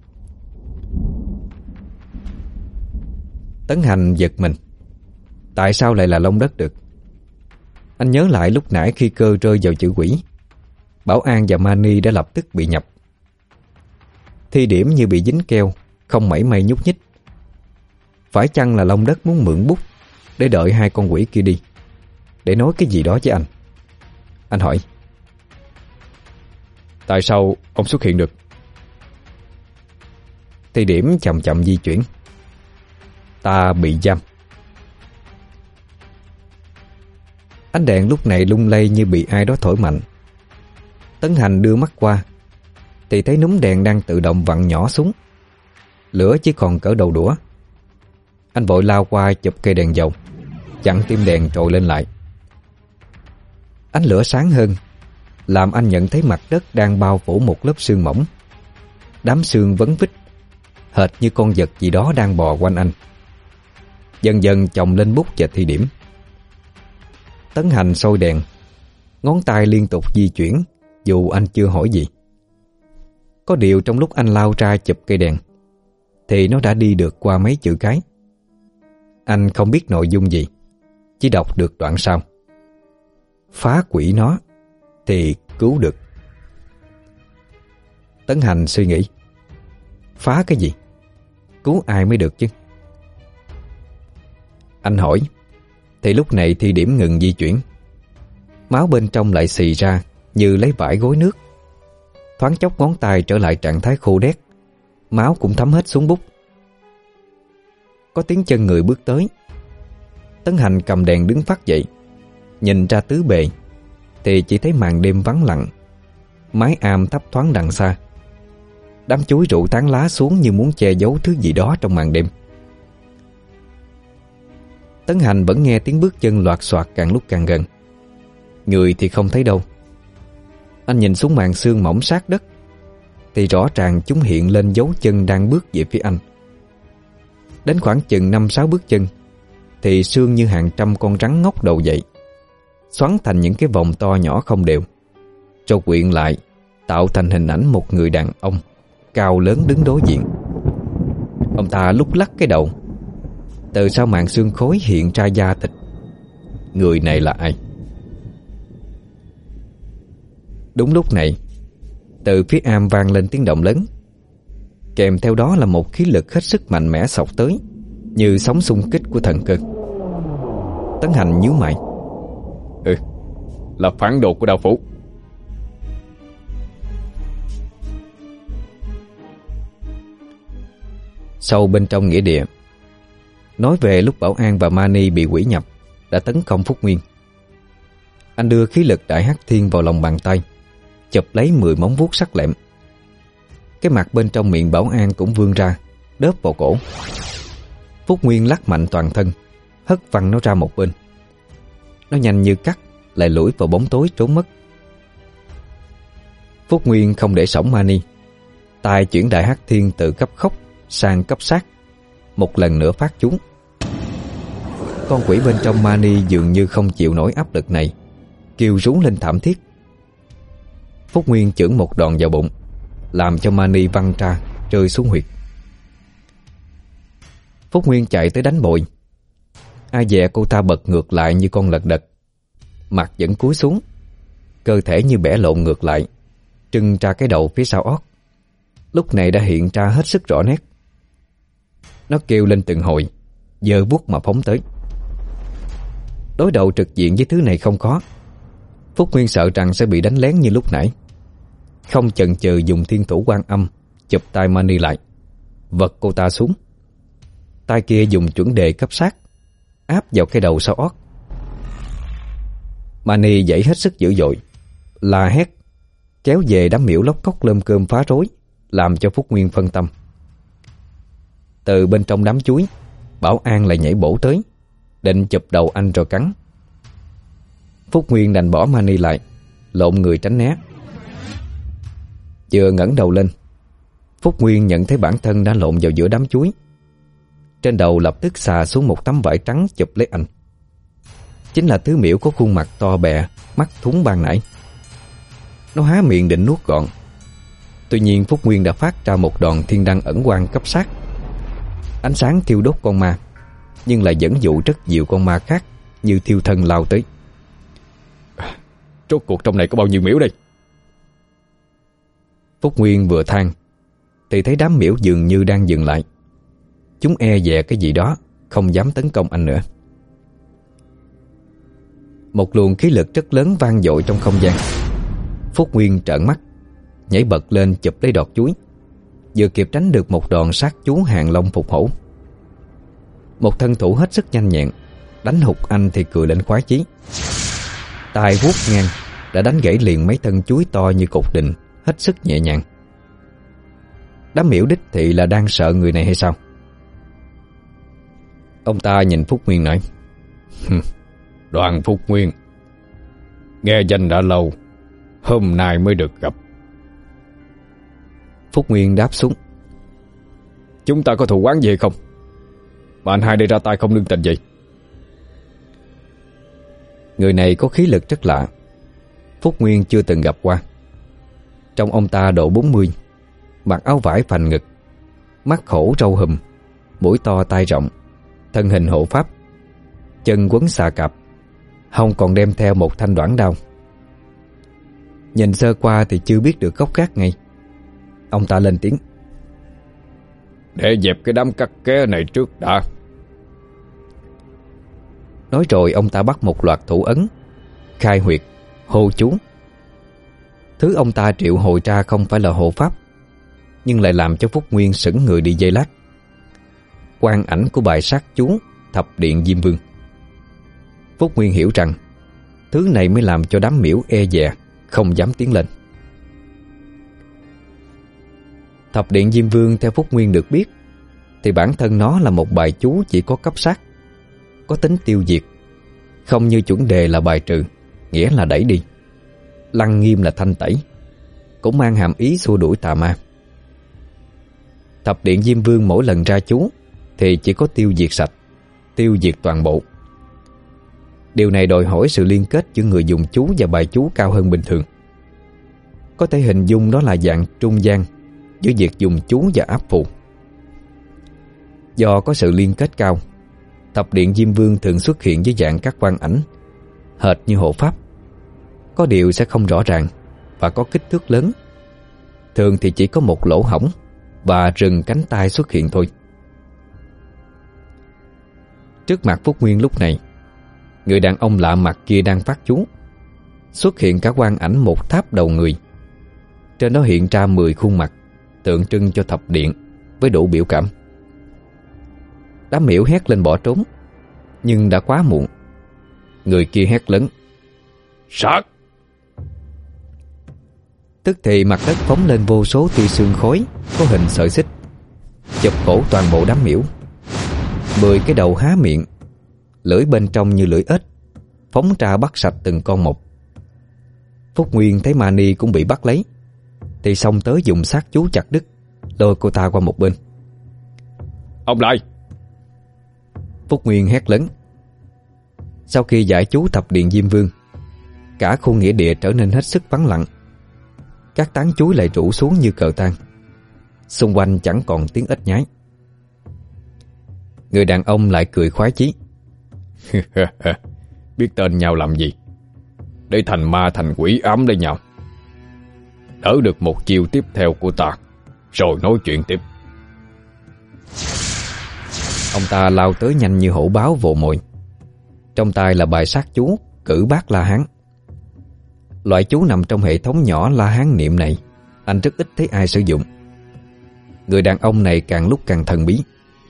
[SPEAKER 1] Tấn Hành giật mình. Tại sao lại là Long Đất được? Anh nhớ lại lúc nãy khi cơ rơi vào chữ quỷ, Bảo An và Mani đã lập tức bị nhập. Thi Điểm như bị dính keo, không mảy may nhúc nhích. Phải chăng là Long Đất muốn mượn bút để đợi hai con quỷ kia đi, để nói cái gì đó với anh? Anh hỏi:
[SPEAKER 2] Tại sao ông xuất hiện được?
[SPEAKER 1] Thi Điểm chậm chậm di chuyển. Ta bị giam. Ánh đèn lúc này lung lay như bị ai đó thổi mạnh. Tấn Hành đưa mắt qua thì thấy núm đèn đang tự động vặn nhỏ xuống, lửa chỉ còn cỡ đầu đũa. Anh vội lao qua chụp cây đèn dầu, chặn tim đèn trồi lên lại. Ánh lửa sáng hơn, làm anh nhận thấy mặt đất đang bao phủ một lớp sương mỏng. Đám sương vấn vít, hệt như con vật gì đó đang bò quanh anh, dần dần chồng lên bút và Thi Điểm. Tấn Hành soi đèn, ngón tay liên tục di chuyển dù anh chưa hỏi gì. Có điều trong lúc anh lao ra chụp cây đèn thì nó đã đi được qua mấy chữ cái. Anh không biết nội dung gì, chỉ đọc được đoạn sau: Phá quỷ nó thì cứu được. Tấn Hành suy nghĩ, phá cái gì? cứu ai mới được chứ. Anh hỏi, thì lúc này Thi Điểm ngừng di chuyển. Máu bên trong lại xì ra như lấy vải gối nước. Thoáng chốc ngón tay trở lại trạng thái khô đét, máu cũng thấm hết xuống bút. Có tiếng chân người bước tới. Tấn Hành cầm đèn đứng phát dậy, nhìn ra tứ bề thì chỉ thấy màn đêm vắng lặng, mái am thấp thoáng đằng xa. Đám chuối rủ tán lá xuống như muốn che giấu thứ gì đó trong màn đêm. Tấn Hành vẫn nghe tiếng bước chân loạt soạt càng lúc càng gần. Người thì không thấy đâu. Anh nhìn xuống màn sương mỏng sát đất thì rõ ràng chúng hiện lên dấu chân đang bước về phía anh. Đến khoảng chừng năm sáu bước chân thì sương như hàng trăm con rắn ngóc đầu dậy, xoắn thành những cái vòng to nhỏ không đều, rồi quyện lại tạo thành hình ảnh một người đàn ông cao lớn đứng đối diện. Ông ta lúc lắc cái đầu, từ sau màn xương khối hiện ra da thịt. Người này là ai? Đúng lúc này, từ phía am vang lên tiếng động lớn, kèm theo đó là một khí lực hết sức mạnh mẽ xộc tới, như sóng xung kích của thần cơ. Tấn Hành nhíu mày.
[SPEAKER 2] Ừ, là phản đồ của đạo phủ.
[SPEAKER 1] Sâu bên trong nghĩa địa, nói về lúc Bảo An và Mani bị quỷ nhập đã tấn công Phúc Nguyên. Anh đưa khí lực đại hắc thiên vào lòng bàn tay, chụp lấy mười móng vuốt sắc lẹm. Cái mặt bên trong miệng Bảo An cũng vươn ra, đớp vào cổ. Phúc Nguyên lắc mạnh toàn thân, hất văng nó ra một bên. Nó nhanh như cắt, lại lủi vào bóng tối trốn mất. Phúc Nguyên không để sõng Mani, tay chuyển đại hắc thiên từ cấp khốc sang cấp sát, một lần nữa phát trúng. Con quỷ bên trong Mani dường như không chịu nổi áp lực này, kêu rú lên thảm thiết. Phúc Nguyên chưởng một đòn vào bụng, làm cho Mani văng ra rơi xuống huyệt. Phúc Nguyên chạy tới đánh bội. Ai dè cô ta bật ngược lại như con lật đật, mặt vẫn cúi xuống, cơ thể như bẻ lộn ngược lại, trưng ra cái đầu phía sau ót. Lúc này đã hiện ra hết sức rõ nét. Nó kêu lên từng hồi, giơ vuốt mà phóng tới. Đối đầu trực diện với thứ này không khó. Phúc Nguyên sợ rằng sẽ bị đánh lén như lúc nãy, không chần chừ dùng thiên thủ quan âm chụp tay Mani lại, vật cô ta xuống. Tay kia dùng chuẩn đề cấp sát, áp vào cái đầu sau ót. Mani dậy hết sức dữ dội, la hét, kéo về đám miễu lóc cóc lơm cơm phá rối, làm cho Phúc Nguyên phân tâm. Từ bên trong đám chuối, Bảo An lại nhảy bổ tới, định chụp đầu anh rồi cắn. Phúc Nguyên đành bỏ Mani lại, lộn người tránh né. Vừa ngẩng đầu lên, Phúc Nguyên nhận thấy bản thân đã lộn vào giữa đám chuối. Trên đầu lập tức xà xuống một tấm vải trắng chụp lấy anh. Chính là thứ miễu có khuôn mặt to bè, mắt thúng ban nãy. Nó há miệng định nuốt gọn. Tuy nhiên Phúc Nguyên đã phát ra một đòn thiên đăng ẩn quang cấp sát. Ánh sáng thiêu đốt con ma, nhưng lại dẫn dụ rất nhiều con ma khác như thiêu thân lao tới.
[SPEAKER 2] Rốt cuộc trong này có bao nhiêu miễu đây?
[SPEAKER 1] Phúc Nguyên vừa than thì thấy đám miễu dường như đang dừng lại. Chúng e dè cái gì đó, không dám tấn công anh nữa. Một luồng khí lực rất lớn vang dội trong không gian. Phúc Nguyên trợn mắt, nhảy bật lên chụp lấy đọt chuối, vừa kịp tránh được một đòn sát chú hàng long phục hổ. Một thân thủ hết sức nhanh nhẹn, đánh hụt anh thì cười lên khoái chí. Tay vuốt ngang đã đánh gãy liền mấy thân chuối to như cột đình, hết sức nhẹ nhàng. Đám miễu đích thị là đang sợ người này hay sao? Ông ta nhìn Phúc Nguyên nói:
[SPEAKER 2] Đoàn Phúc Nguyên, nghe danh đã lâu, hôm nay mới được gặp.
[SPEAKER 1] Phúc Nguyên đáp xuống:
[SPEAKER 2] Chúng ta có thù oán gì không, mà anh hai đây ra tay không nương tình gì?
[SPEAKER 1] Người này có khí lực rất lạ, Phúc Nguyên chưa từng gặp qua. Trong ông ta độ bốn mươi, mặc áo vải phành ngực, mắt khổ râu hùm, mũi to tai rộng, thân hình hộ pháp, chân quấn xà cạp, hông còn đem theo một thanh đoản đao. Nhìn sơ qua thì chưa biết được gốc gác ngay. Ông ta lên tiếng:
[SPEAKER 2] để dẹp cái đám cắt ké này trước đã.
[SPEAKER 1] Nói rồi ông ta bắt một loạt thủ ấn, khai huyệt, hô chú. Thứ ông ta triệu hồi ra không phải là hộ pháp, nhưng lại làm cho Phúc Nguyên sững người đi giây lát. Quang ảnh của bài sát chú Thập Điện Diêm Vương. Phúc Nguyên hiểu rằng thứ này mới làm cho đám miễu e dè, không dám tiến lên. Thập Điện Diêm Vương theo Phúc Nguyên được biết thì bản thân nó là một bài chú chỉ có cấp sát, có tính tiêu diệt, không như chuẩn đề là bài trừ, nghĩa là đẩy đi, lăng nghiêm là thanh tẩy, cũng mang hàm ý xua đuổi tà ma. Thập Điện Diêm Vương mỗi lần ra chú thì chỉ có tiêu diệt sạch, tiêu diệt toàn bộ. Điều này đòi hỏi sự liên kết giữa người dùng chú và bài chú cao hơn bình thường. Có thể hình dung đó là dạng trung gian giữa việc dùng chú và áp phù. Do có sự liên kết cao, Thập Điện Diêm Vương thường xuất hiện dưới dạng các quang ảnh, hệt như hộ pháp. Có điều sẽ không rõ ràng và có kích thước lớn. Thường thì chỉ có một lỗ hổng và rừng cánh tay xuất hiện thôi. Trước mặt Phúc Nguyên lúc này, người đàn ông lạ mặt kia đang phát chú. Xuất hiện cả quang ảnh một tháp đầu người. Trên đó hiện ra mười khuôn mặt, tượng trưng cho thập điện với đủ biểu cảm. Đám miễu hét lên bỏ trốn, nhưng đã quá muộn. Người kia hét lớn:
[SPEAKER 2] Sát!
[SPEAKER 1] Tức thì mặt đất phóng lên vô số tia sương khói có hình sợi xích, chụp cổ toàn bộ đám miễu. Mười cái đầu há miệng, lưỡi bên trong như lưỡi ếch, phóng ra bắt sạch từng con một. Phúc Nguyên thấy Mani cũng bị bắt lấy thì xông tới dùng sát chú chặt đứt, lôi cô ta qua một bên.
[SPEAKER 2] Ông lại!
[SPEAKER 1] Phúc Nguyên hét lớn. Sau khi giải chú Thập Điện Diêm Vương, cả khu nghĩa địa trở nên hết sức vắng lặng. Các tán chuối lại rủ xuống như cờ tan. Xung quanh chẳng còn tiếng ếch nhái. Người đàn ông lại cười khoái chí.
[SPEAKER 2] Biết tên nhau làm gì, để thành ma thành quỷ ám lấy nhau. Đỡ được một chiêu tiếp theo của ta, rồi nói chuyện tiếp.
[SPEAKER 1] Ông ta lao tới nhanh như hổ báo vồ mồi. Trong tay là bài sát chú Cử Bát La Hán. Loại chú nằm trong hệ thống nhỏ La Hán niệm này anh rất ít thấy ai sử dụng. Người đàn ông này càng lúc càng thần bí.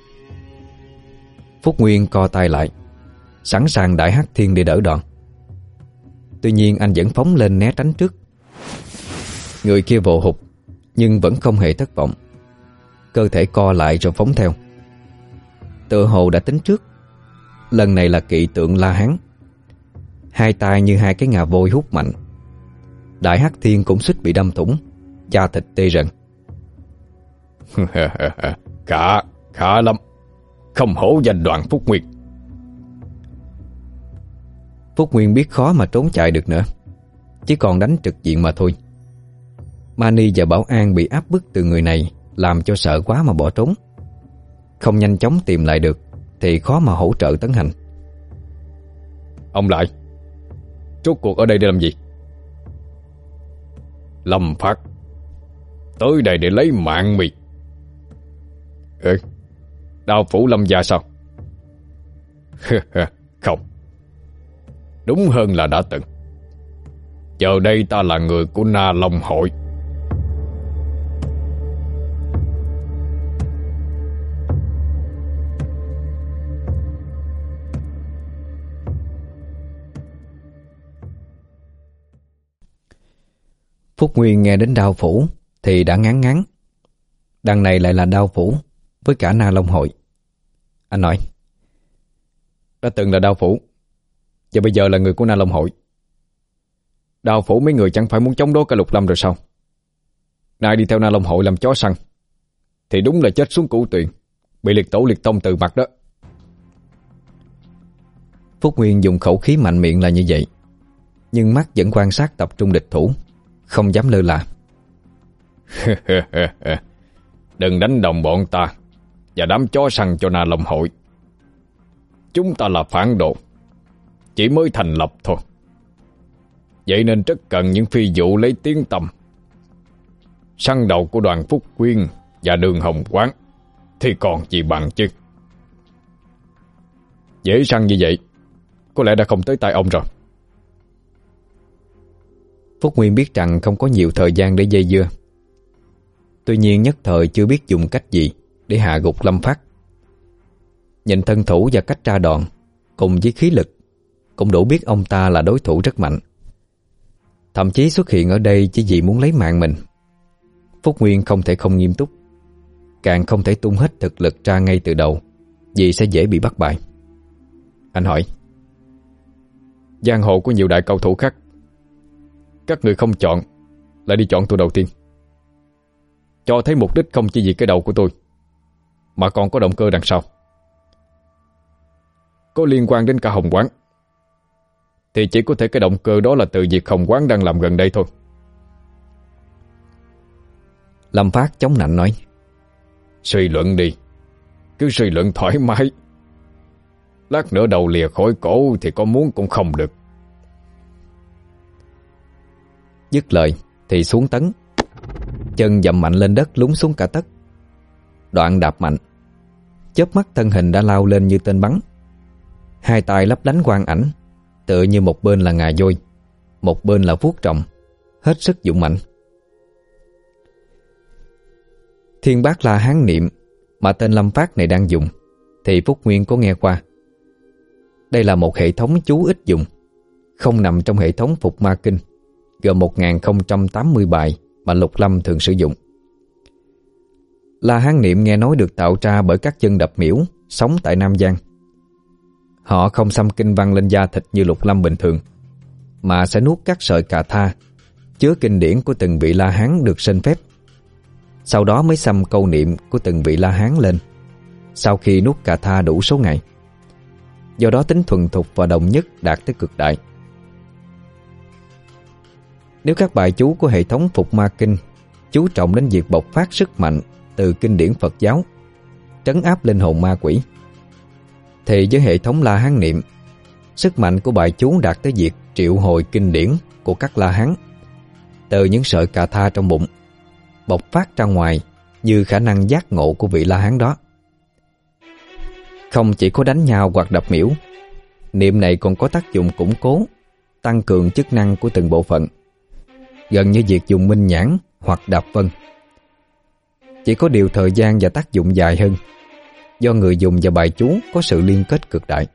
[SPEAKER 1] Phúc Nguyên co tay lại, sẵn sàng đại hắc thiên để đỡ đòn. Tuy nhiên anh vẫn phóng lên né tránh trước. Người kia vồ hụt, nhưng vẫn không hề thất vọng. Cơ thể co lại rồi phóng theo. Tựa hồ đã tính trước. Lần này là kỵ tượng La Hán. Hai tay như hai cái ngà vôi hút mạnh. Đại hắc thiên cũng suýt bị đâm thủng, da thịt tê rần.
[SPEAKER 2] Khả, khả lắm. Không hổ danh Đoàn Phúc Nguyên.
[SPEAKER 1] Phúc Nguyên biết khó mà trốn chạy được nữa, chỉ còn đánh trực diện mà thôi. Mani và Bảo An bị áp bức từ người này, làm cho sợ quá mà bỏ trốn. Không nhanh chóng tìm lại được thì khó mà hỗ trợ Tấn Hành.
[SPEAKER 2] Ông lại, rốt cuộc ở đây để làm gì? Lâm Phát tới đây để lấy mạng mày. Ừ, Đao Phủ Lâm gia sao? Không, đúng hơn là đã từng. Giờ đây ta là người của Na Long hội.
[SPEAKER 1] Phúc Nguyên nghe đến Đao Phủ thì đã ngán ngán. Đằng này lại là Đao Phủ với cả Na Long hội. Anh nói:
[SPEAKER 2] Đã từng là Đao Phủ, và bây giờ là người của Na Long hội. Đao Phủ mấy người chẳng phải muốn chống đối cả Lục Lâm rồi sao? Nay đi theo Na Long hội làm chó săn thì đúng là chết xuống cửu tuyền, bị liệt tổ liệt tông từ mặt đó.
[SPEAKER 1] Phúc Nguyên dùng khẩu khí mạnh miệng là như vậy, nhưng mắt vẫn quan sát tập trung địch thủ, không dám lơ là.
[SPEAKER 2] Đừng đánh đồng bọn ta và đám chó săn cho Na Long hội. Chúng ta là phản đồ, chỉ mới thành lập thôi. Vậy nên rất cần những phi vụ lấy tiếng tăm. Săn đầu của Đoàn Phúc Nguyên và Đường Hồng Quán thì còn gì bằng chứ. Dễ săn như vậy có lẽ đã không tới tay ông rồi.
[SPEAKER 1] Phúc Nguyên biết rằng không có nhiều thời gian để dây dưa. Tuy nhiên nhất thời chưa biết dùng cách gì để hạ gục Lâm Phát. Nhìn thân thủ và cách ra đòn cùng với khí lực cũng đủ biết ông ta là đối thủ rất mạnh. Thậm chí xuất hiện ở đây chỉ vì muốn lấy mạng mình. Phúc Nguyên không thể không nghiêm túc, càng không thể tung hết thực lực ra ngay từ đầu, vì sẽ dễ bị bắt bại. Anh hỏi:
[SPEAKER 2] Giang hồ có nhiều đại cao thủ khác, các người không chọn lại đi chọn tôi đầu tiên, cho thấy mục đích không chỉ vì cái đầu của tôi, mà còn có động cơ đằng sau, có liên quan đến cả Hồng Quán. Thì chỉ có thể cái động cơ đó là từ việc Hồng Quán đang làm gần đây thôi.
[SPEAKER 1] Lâm Phát chống nạnh nói:
[SPEAKER 2] Suy luận đi, cứ suy luận thoải mái. Lát nữa đầu lìa khỏi cổ thì có muốn cũng không được.
[SPEAKER 1] Dứt lời thì xuống tấn, chân dậm mạnh lên đất lún xuống cả tấc. Đoạn đạp mạnh, chớp mắt thân hình đã lao lên như tên bắn. Hai tay lấp lánh quang ảnh, tựa như một bên là ngà voi, một bên là vuốt rồng, hết sức dũng mạnh. Thiên Bát La Hán niệm mà tên Lâm Phát này đang dùng thì Phúc Nguyên có nghe qua. Đây là một hệ thống chú ít dùng, không nằm trong hệ thống Phục Ma Kinh, gồm một nghìn không trăm tám mươi bài mà Lục Lâm thường sử dụng. La Hán niệm nghe nói được tạo ra bởi các chân đập miễu sống tại Nam Giang. Họ không xăm kinh văn lên da thịt như Lục Lâm bình thường, mà sẽ nuốt các sợi cà tha chứa kinh điển của từng vị La Hán được xin phép. Sau đó mới xăm câu niệm của từng vị La Hán lên sau khi nuốt cà tha đủ số ngày. Do đó tính thuần thục và đồng nhất đạt tới cực đại. Nếu các bài chú của hệ thống Phục Ma Kinh chú trọng đến việc bộc phát sức mạnh từ kinh điển Phật giáo, trấn áp linh hồn ma quỷ, thì với hệ thống La Hán niệm, sức mạnh của bài chú đạt tới việc triệu hồi kinh điển của các La Hán từ những sợi cà tha trong bụng, bộc phát ra ngoài như khả năng giác ngộ của vị La Hán đó. Không chỉ có đánh nhau hoặc đập miễu, niệm này còn có tác dụng củng cố, tăng cường chức năng của từng bộ phận, gần như việc dùng minh nhãn hoặc đạp vân. Chỉ có điều thời gian và tác dụng dài hơn, do người dùng và bài chú có sự liên kết cực đại.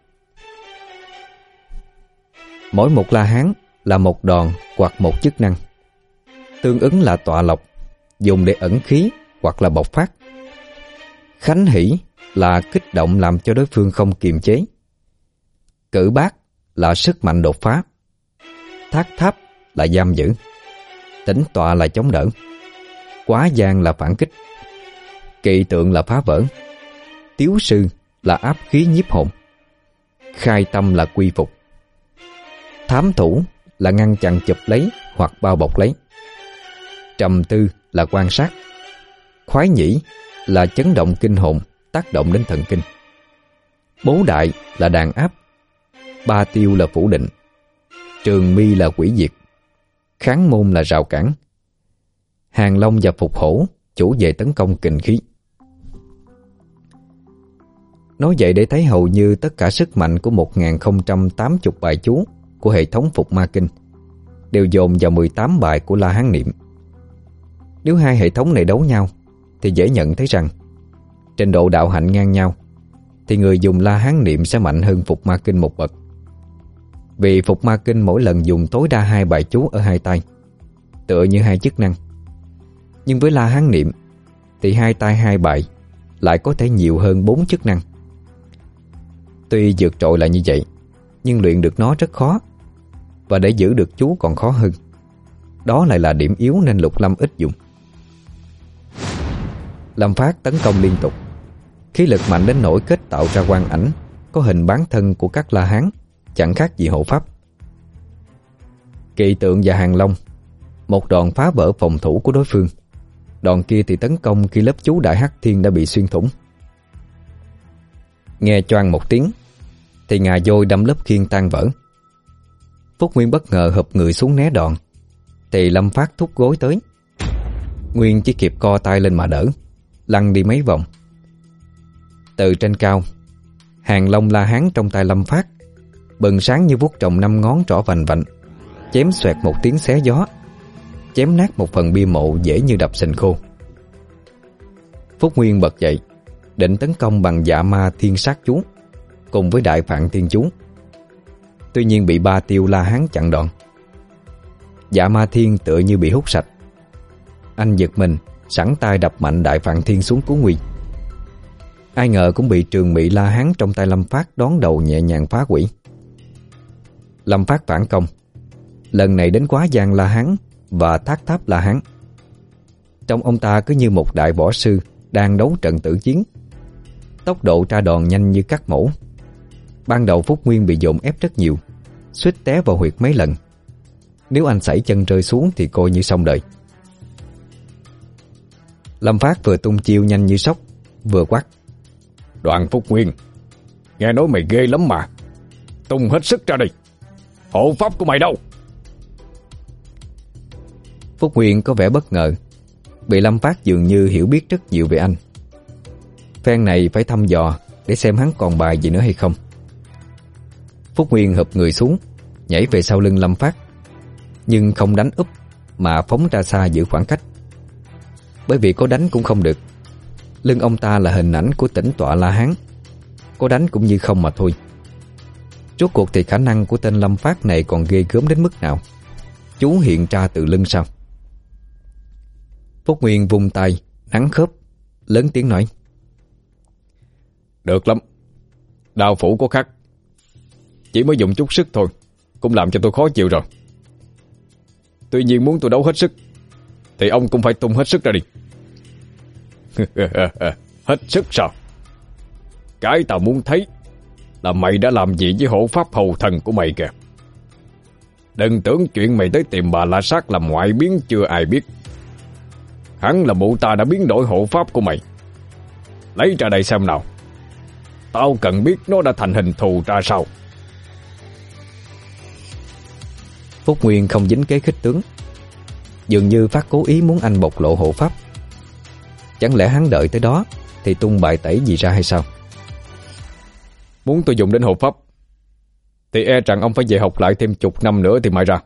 [SPEAKER 1] Mỗi một La Hán là một đòn hoặc một chức năng, tương ứng là tọa lộc, dùng để ẩn khí hoặc là bộc phát. Khánh hỷ là kích động làm cho đối phương không kiềm chế. Cử bát là sức mạnh đột phá. Thác tháp là giam giữ. Tĩnh tọa là chống đỡ. Quá gian là phản kích. Kỵ tượng là phá vỡ. Tiếu sư là áp khí nhiếp hồn. Khai tâm là quy phục. Thám thủ là ngăn chặn chụp lấy hoặc bao bọc lấy. Trầm tư là quan sát. Khoái nhĩ là chấn động kinh hồn, tác động đến thần kinh. Bố đại là đàn áp. Ba tiêu là phủ định. Trường mi là quỷ diệt. Kháng môn là rào cản. Hàng long và phục hổ chủ về tấn công kình khí. Nói vậy để thấy hầu như tất cả sức mạnh của một nghìn không trăm tám mươi bài chú của hệ thống Phục Ma Kinh đều dồn vào mười tám bài của La Hán niệm. Nếu hai hệ thống này đấu nhau thì dễ nhận thấy rằng trình độ đạo hạnh ngang nhau thì người dùng La Hán niệm sẽ mạnh hơn Phục Ma Kinh một bậc. Vì Phục Ma Kinh mỗi lần dùng tối đa hai bài chú ở hai tay, tựa như hai chức năng. Nhưng với La Hán niệm thì hai tay hai bài lại có thể nhiều hơn bốn chức năng. Tuy vượt trội là như vậy, nhưng luyện được nó rất khó, và để giữ được chú còn khó hơn. Đó lại là điểm yếu nên Lục Lâm ít dùng. Lâm Phát tấn công liên tục, khí lực mạnh đến nỗi kết tạo ra quang ảnh có hình bán thân của các La Hán, chẳng khác gì hộ pháp. Kỵ tượng và hàng long, một đòn phá vỡ phòng thủ của đối phương, đòn kia thì tấn công khi lớp chú Đại Hắc Thiên đã bị xuyên thủng. Nghe choang một tiếng thì ngà voi đâm lớp khiên tan vỡ. Phúc Nguyên bất ngờ hụp người xuống né đòn, thì Lâm Phát thúc gối tới. Nguyên chỉ kịp co tay lên mà đỡ, lăn đi mấy vòng, Từ trên cao, hàng long la hán trong tay Lâm Phát bừng sáng như vuốt trồng năm ngón trỏ vành vạnh, chém xoẹt một tiếng xé gió, chém nát một phần bia mộ dễ như đập sình khô. Phúc Nguyên bật dậy, định tấn công bằng Dạ Ma Thiên Sát Chú cùng với Đại Phạn Thiên Chú. Tuy nhiên bị ba tiêu la hán chặn đòn. Dạ Ma Thiên tựa như bị hút sạch. Anh giật mình, sẵn tay đập mạnh Đại Phạn Thiên xuống cứu nguy. Ai ngờ cũng bị trường mị la hán trong tay Lâm Phát đón đầu nhẹ nhàng phá hủy. Lâm Phát phản công, lần này đến quá giang la hán và thác tháp la hán. Trong ông ta cứ như một đại võ sư đang đấu trận tử chiến. Tốc độ tra đòn nhanh như cắt mổ. Ban đầu Phúc Nguyên bị dồn ép rất nhiều, suýt té vào huyệt mấy lần. Nếu anh sảy chân rơi xuống thì coi như xong đời. Lâm Phát vừa tung chiêu nhanh như sóc, vừa quát:
[SPEAKER 2] Đoàn Phúc Nguyên, nghe nói mày ghê lắm mà, tung hết sức ra đi. Hộ pháp của mày đâu?
[SPEAKER 1] Phúc Nguyên có vẻ bất ngờ, bị Lâm Phát dường như hiểu biết rất nhiều về anh. Phen này phải thăm dò để xem hắn còn bài gì nữa hay không. Phúc Nguyên hụp người xuống, nhảy về sau lưng Lâm Phát, nhưng không đánh úp mà phóng ra xa giữ khoảng cách. Bởi vì có đánh cũng không được. Lưng ông ta là hình ảnh của tĩnh tọa La Hán, có đánh cũng như không mà thôi. Rốt cuộc thì khả năng của tên Lâm Phát này còn ghê gớm đến mức nào. Chú hiện ra từ lưng sau. Phúc Nguyên vung tay nắn khớp, lớn tiếng nói:
[SPEAKER 2] Được lắm, đao phủ có khắc, chỉ mới dùng chút sức thôi cũng làm cho tôi khó chịu rồi. Tuy nhiên muốn tôi đấu hết sức thì ông cũng phải tung hết sức ra đi. Hết sức sao? Cái tao muốn thấy là mày đã làm gì với hộ pháp hầu thần của mày kìa. Đừng tưởng chuyện mày tới tìm bà La Sát làm ngoại biến chưa ai biết. Hắn là mụ ta đã biến đổi hộ pháp của mày. Lấy ra đây xem nào. Tao cần biết nó đã thành hình thù ra sao.
[SPEAKER 1] Phúc Nguyên không dính kế khích tướng, dường như Phát cố ý muốn anh bộc lộ hộ pháp. Chẳng lẽ hắn đợi tới đó thì tung bài tẩy gì ra hay sao?
[SPEAKER 2] Muốn tôi dùng đến hộ pháp thì e rằng ông phải về học lại thêm chục năm nữa thì mới ra.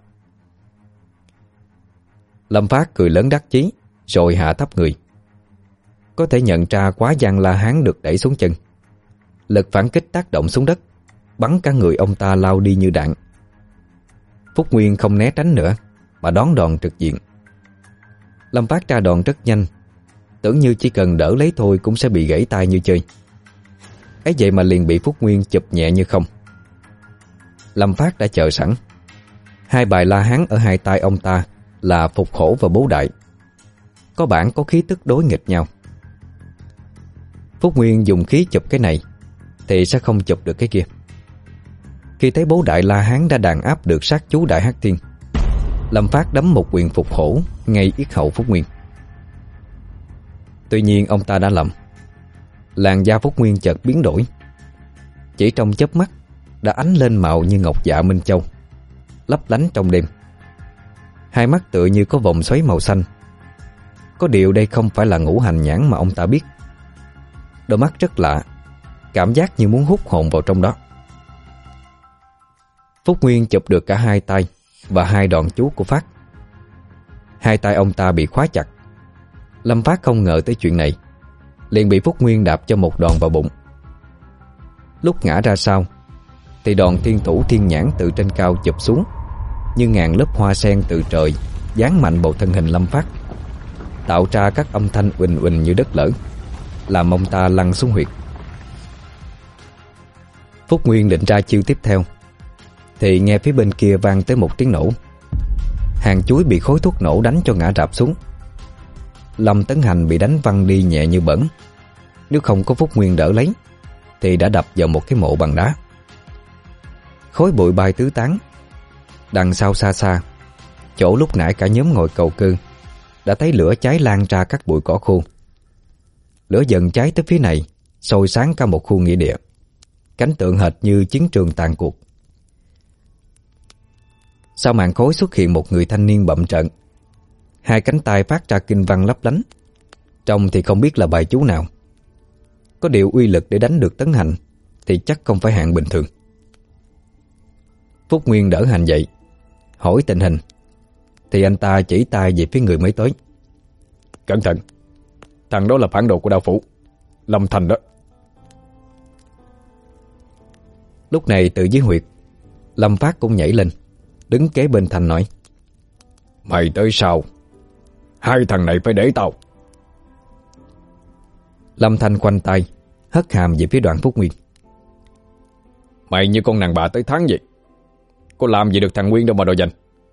[SPEAKER 1] Lâm Phát cười lớn đắc chí rồi hạ thấp người. Có thể nhận ra quá giang La Hán được đẩy xuống chân. Lực phản kích tác động xuống đất, bắn cả người ông ta lao đi như đạn. Phúc Nguyên không né tránh nữa mà đón đòn trực diện. Lâm Phát ra đòn rất nhanh, tưởng như chỉ cần đỡ lấy thôi cũng sẽ bị gãy tay như chơi. Ấy vậy mà liền bị Phúc Nguyên chụp nhẹ như không. Lâm Phát đã chờ sẵn. Hai bài La Hán ở hai tay ông ta là Phục Hổ và Bố Đại, có bản có khí tức đối nghịch nhau. Phúc Nguyên dùng khí chụp cái này thì sẽ không chụp được cái kia. Khi thấy Bố Đại La Hán đã đàn áp được sát chú Đại Hắc Thiên, Lâm Phát đấm một quyền Phục Hổ ngay yết hầu Phúc Nguyên. Tuy nhiên ông ta đã lầm. Làn da Phúc Nguyên chợt biến đổi, chỉ trong chớp mắt đã ánh lên màu như ngọc dạ minh châu, lấp lánh trong đêm. Hai mắt tựa như có vòng xoáy màu xanh. Có điều đây không phải là ngũ hành nhãn mà ông ta biết. Đôi mắt rất lạ, cảm giác như muốn hút hồn vào trong đó. Phúc Nguyên chụp được cả hai tay và hai đòn chú của Phát. Hai tay ông ta bị khóa chặt. Lâm Phát không ngờ tới chuyện này, liền bị Phúc Nguyên đạp cho một đòn vào bụng. Lúc ngã ra sau thì đòn thiên thủ thiên nhãn từ trên cao chụp xuống, như ngàn lớp hoa sen từ trời giáng mạnh vào thân hình Lâm Phát, tạo ra các âm thanh uỳnh uỳnh như đất lở, làm ông ta lăn xuống huyệt. Phúc Nguyên định ra chiêu tiếp theo thì nghe phía bên kia vang tới một tiếng nổ. Hàng chuối bị khối thuốc nổ đánh cho ngã rạp xuống. Lâm Tấn Hành bị đánh văng đi nhẹ như bẩn. Nếu không có Phúc Nguyên đỡ lấy thì đã đập vào một cái mộ bằng đá. Khói bụi bay tứ tán. Đằng sau xa xa, chỗ lúc nãy cả nhóm ngồi cầu cơ, đã thấy lửa cháy lan ra các bụi cỏ khô. Lửa dần cháy tới phía này, soi sáng cả một khu nghĩa địa. Cảnh tượng hệt như chiến trường tàn cuộc. Sau màn khói xuất hiện một người thanh niên bậm trợn. Hai cánh tay phát ra kinh văn lấp lánh, trông thì không biết là bài chú nào. Có điều uy lực để đánh được Tấn Hành thì chắc không phải hạng bình thường. Phúc Nguyên đỡ Hành dậy, hỏi tình hình, thì anh ta chỉ tay về phía người mới tới.
[SPEAKER 2] Cẩn thận, thằng đó là phản đồ của Đao Phủ, Lâm Thành đó.
[SPEAKER 1] Lúc này từ dưới huyệt, Lâm Phát cũng nhảy lên, đứng kế bên Thành nói:
[SPEAKER 2] Mày tới sau, hai thằng này phải để tao.
[SPEAKER 1] Lâm Thanh khoanh tay, hất hàm về phía Đoạn Phúc Nguyên.
[SPEAKER 2] Mày như con nàng bà tới tháng vậy, có làm gì được thằng Nguyên đâu mà đòi giành.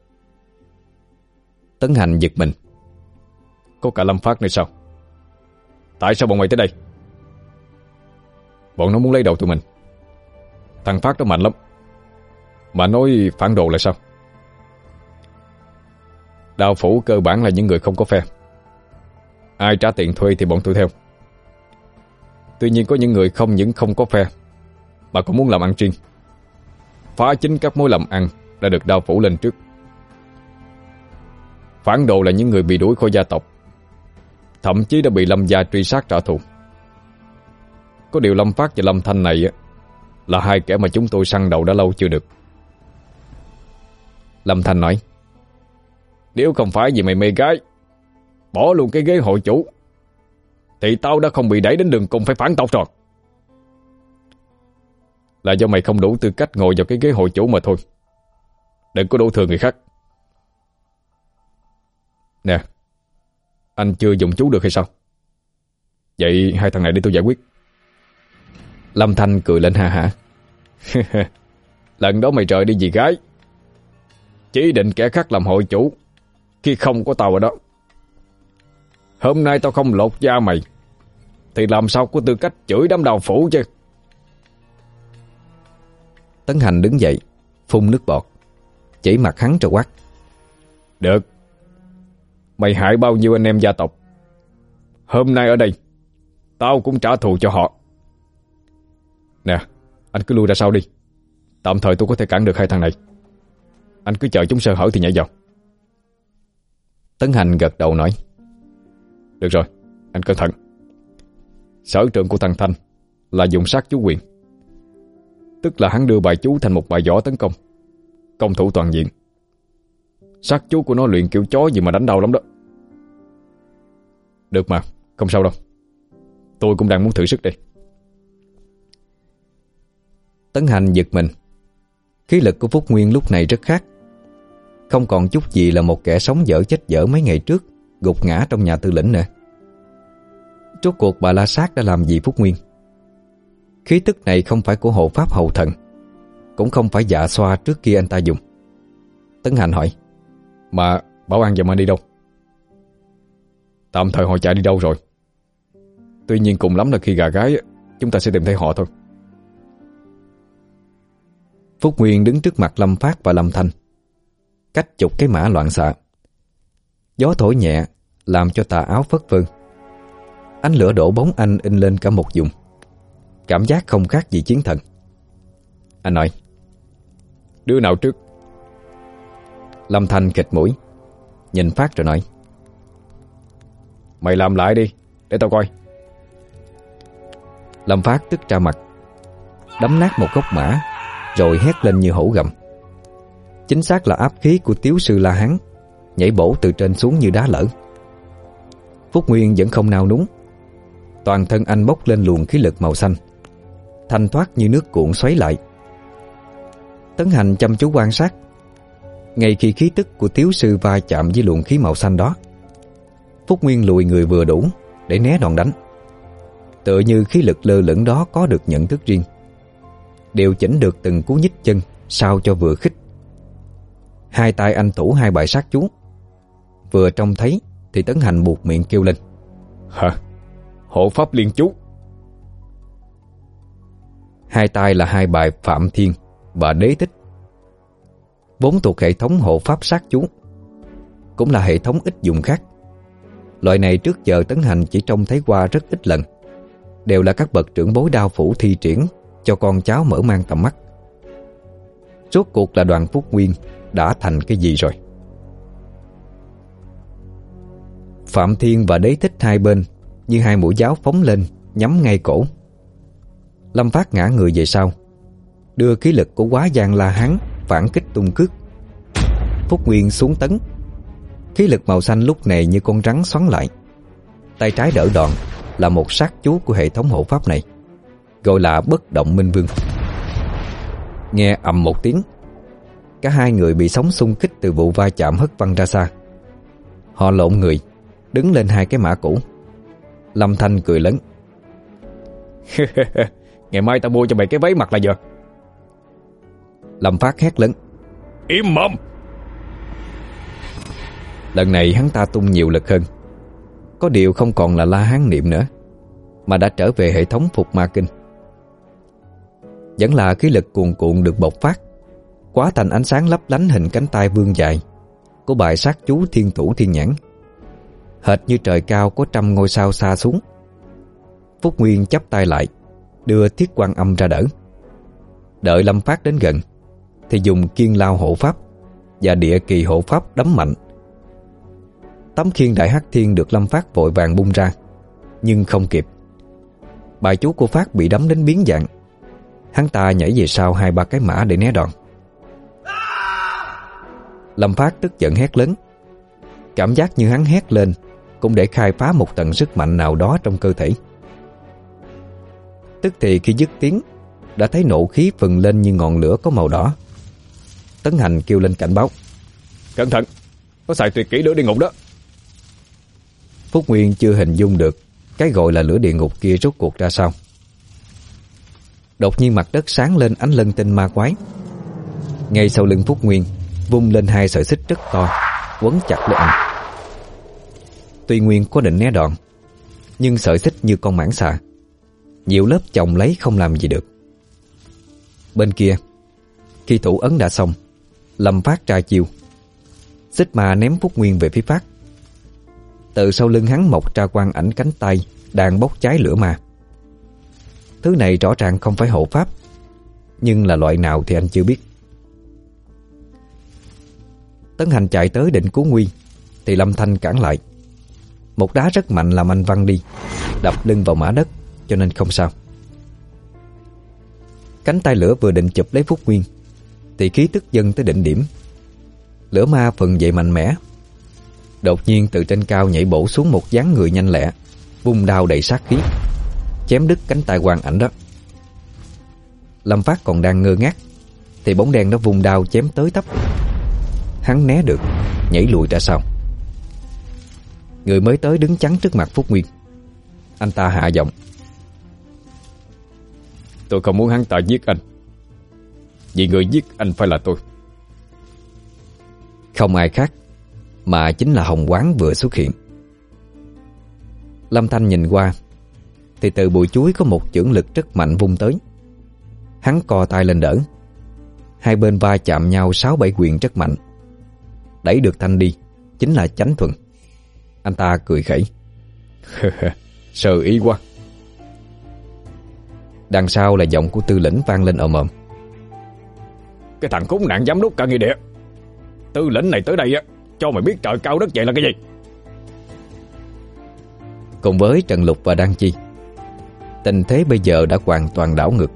[SPEAKER 1] Tấn Hành giật mình.
[SPEAKER 2] Có cả Lâm Phát nữa sao? Tại sao bọn mày tới đây? Bọn nó muốn lấy đầu tụi mình. Thằng Phát đó mạnh lắm, mà nói phản đồ là sao? Đao Phủ cơ bản là những người không có phe, ai trả tiền thuê thì bọn tôi theo. Tuy nhiên có những người không những không có phe mà còn muốn làm ăn riêng, phá chính các mối làm ăn đã được Đao Phủ lên trước. Phản đồ là những người bị đuổi khỏi gia tộc, thậm chí đã bị Lâm gia truy sát trả thù. Có điều Lâm Phát và Lâm Thanh này là hai kẻ mà chúng tôi săn đầu đã lâu chưa được.
[SPEAKER 1] Lâm Thanh nói:
[SPEAKER 2] Nếu không phải vì mày mê gái, bỏ luôn cái ghế hội chủ, thì tao đã không bị đẩy đến đường cùng phải phản tộc rồi. Là do mày không đủ tư cách ngồi vào cái ghế hội chủ mà thôi, đừng có đổ thừa người khác. Nè, anh chưa dùng chú được hay sao? Vậy hai thằng này để tôi giải quyết.
[SPEAKER 1] Lâm Thanh cười lên ha hả.
[SPEAKER 2] Lần đó mày rời đi vì gái, chỉ định kẻ khác làm hội chủ khi không có tao ở đó. Hôm nay tao không lột da mày thì làm sao có tư cách chửi đám Đao Phủ chứ.
[SPEAKER 1] Tấn Hành đứng dậy, phun nước bọt, chỉ mặt hắn rồi quát:
[SPEAKER 2] Được, mày hại bao nhiêu anh em gia tộc, hôm nay ở đây tao cũng trả thù cho họ. Nè, anh cứ lui ra sau đi, tạm thời tôi có thể cản được hai thằng này. Anh cứ chờ chúng sơ hở thì nhảy vào.
[SPEAKER 1] Tấn Hành gật đầu nói:
[SPEAKER 2] Được rồi, anh cẩn thận. Sở trường của thằng Thanh là dùng sát chú quyền, tức là hắn đưa bài chú thành một bài võ tấn công, công thủ toàn diện. Sát chú của nó luyện kiểu chó gì mà đánh đau lắm đó. Được mà, không sao đâu, tôi cũng đang muốn thử sức đây.
[SPEAKER 1] Tấn Hành giật mình. Khí lực của Phúc Nguyên lúc này rất khác, không còn chút gì là một kẻ sống dở chết dở mấy ngày trước gục ngã trong nhà tư lĩnh nữa. Rốt cuộc bà La Sát đã làm gì Phúc Nguyên? Khí tức này không phải của hộ pháp hậu thần, cũng không phải dạ xoa trước kia anh ta dùng. Tấn Hành hỏi:
[SPEAKER 2] Mà Bảo An và Mai đi đâu? Tạm thời họ chạy đi đâu rồi. Tuy nhiên cùng lắm là khi gà gái chúng ta sẽ tìm thấy họ thôi.
[SPEAKER 1] Phúc Nguyên đứng trước mặt Lâm Phát và Lâm Thanh, cách chục cái mã loạn xạ. Gió thổi nhẹ làm cho tà áo phất phơ. Ánh lửa đổ bóng anh in lên cả một vùng, cảm giác không khác gì chiến thần. Anh nói:
[SPEAKER 2] Đứa nào trước?
[SPEAKER 1] Lâm Thanh khịt mũi, nhìn Phát rồi nói:
[SPEAKER 2] Mày làm lại đi, để tao coi.
[SPEAKER 1] Lâm Phát tức ra mặt, đấm nát một gốc mã, rồi hét lên như hổ gầm. Chính xác là áp khí của Tiếu sư La Hán nhảy bổ từ trên xuống như đá lở. Phúc Nguyên vẫn không nao núng, toàn thân anh bốc lên luồng khí lực màu xanh, thanh thoát như nước cuộn xoáy lại. Tấn Hành chăm chú quan sát. Ngay khi khí tức của Tiếu sư va chạm với luồng khí màu xanh đó, Phúc Nguyên lùi người vừa đủ để né đòn đánh. Tựa như khí lực lơ lửng đó có được nhận thức riêng, điều chỉnh được từng cú nhích chân sao cho vừa khích. Hai tay anh tủ hai bài sát chú. Vừa trông thấy thì Tấn Hành buột miệng kêu lên:
[SPEAKER 2] Hả? Hộ pháp liên chú?
[SPEAKER 1] Hai tay là hai bài Phạm Thiên và Đế Thích, vốn thuộc hệ thống hộ pháp sát chú, cũng là hệ thống ít dùng khác. Loại này trước giờ Tấn Hành chỉ trông thấy qua rất ít lần, đều là các bậc trưởng bối Đao Phủ thi triển cho con cháu mở mang tầm mắt. Rốt cuộc là Đoàn Phúc Nguyên đã thành cái gì rồi? Phạm Thiên và Đế Thích hai bên như hai mũi giáo phóng lên, nhắm ngay cổ. Lâm Phát ngã người về sau, đưa khí lực của Quá Giang La Hán phản kích tung cước. Phúc Nguyên xuống tấn. Khí lực màu xanh lúc này như con rắn xoắn lại. Tay trái đỡ đòn là một sát chú của hệ thống hộ pháp này, gọi là Bất Động Minh Vương. Nghe ầm một tiếng, cả hai người bị sóng xung kích từ vụ va chạm hất văng ra xa. Họ lộn người, đứng lên hai cái mã cũ. Lâm Thanh cười lớn.
[SPEAKER 2] Ngày mai tao mua cho mày cái váy mặc là vừa.
[SPEAKER 1] Lâm Phát hét lớn.
[SPEAKER 2] Im mồm.
[SPEAKER 1] Lần này hắn ta tung nhiều lực hơn. Có điều không còn là La Hán niệm nữa, mà đã trở về hệ thống Phục Ma Kinh. Vẫn là khí lực cuồn cuộn được bộc phát, hóa thành ánh sáng lấp lánh hình cánh tay vươn dài của bài sát chú Thiên Thủ Thiên Nhãn, hệt như trời cao có trăm ngôi sao xa xuống. Phúc Nguyên chắp tay lại, đưa Thiết Quan Âm ra đỡ. Đợi Lâm Phát đến gần thì dùng Kiên Lao hộ pháp và Địa Kỳ hộ pháp đấm mạnh. Tấm khiên Đại Hắc Thiên được Lâm Phát vội vàng bung ra, nhưng không kịp. Bài chú của Phát bị đấm đến biến dạng. Hắn ta nhảy về sau hai ba cái mã để né đòn. Lâm Phát tức giận hét lớn. Cảm giác như hắn hét lên cũng để khai phá một tầng sức mạnh nào đó trong cơ thể. Tức thì khi dứt tiếng, đã thấy nộ khí phừng lên như ngọn lửa có màu đỏ. Tấn Hành kêu lên cảnh báo.
[SPEAKER 2] Cẩn thận, có xài tuyệt kỹ lửa địa ngục đó.
[SPEAKER 1] Phúc Nguyên chưa hình dung được cái gọi là lửa địa ngục kia rốt cuộc ra sao. Đột nhiên mặt đất sáng lên ánh lân tinh ma quái. Ngay sau lưng Phúc Nguyên vung lên hai sợi xích rất to, quấn chặt lấy anh. Tuy Nguyên có định né đòn, nhưng sợi xích như con mãng xà, nhiều lớp chồng lấy không làm gì được. Bên kia, khi thủ ấn đã xong, Lâm Phát ra chiêu. Xích ma ném Phúc Nguyên về phía Phát. Từ sau lưng hắn mọc ra quang ảnh cánh tay đang bốc cháy lửa ma. Thứ này rõ ràng không phải hộ pháp, nhưng là loại nào thì anh chưa biết. Tấn Hành chạy tới định cứu nguy thì Lâm Thanh cản lại. Một đá rất mạnh làm anh văng đi, đập lưng vào mã đất, cho nên không sao. Cánh tay lửa vừa định chụp lấy Phúc Nguyên thì khí tức dâng tới đỉnh điểm. Lửa ma phần dậy mạnh mẽ. Đột nhiên từ trên cao nhảy bổ xuống một dáng người nhanh lẹ, vung đao đầy sát khí, chém đứt cánh tay quang ảnh đó. Lâm Phát còn đang ngơ ngác thì bóng đen nó vung đao chém tới tấp. Hắn né được, nhảy lùi ra sau. Người mới tới đứng chắn trước mặt Phúc Nguyên. Anh ta hạ giọng.
[SPEAKER 2] Tôi không muốn hắn ta giết anh, vì người giết anh phải là tôi.
[SPEAKER 1] Không ai khác mà chính là Hồng Quán vừa xuất hiện. Lâm Thanh nhìn qua thì từ bụi chuối có một chưởng lực rất mạnh vung tới. Hắn co tay lên đỡ. Hai bên va chạm nhau sáu bảy quyền rất mạnh. Đẩy được Thanh đi chính là Chánh Thuần. Anh ta cười khẩy.
[SPEAKER 2] Sờ ý quá.
[SPEAKER 1] Đằng sau là giọng của Tư Lĩnh vang lên ồm ồm.
[SPEAKER 2] Cái thằng khốn nạn dám đốt cả nghĩa địa. Tư lĩnh này tới đây á, cho mày biết trời cao đất dày là cái gì.
[SPEAKER 1] Cùng với Trần Lục và Đan Chi, tình thế bây giờ đã hoàn toàn đảo ngược.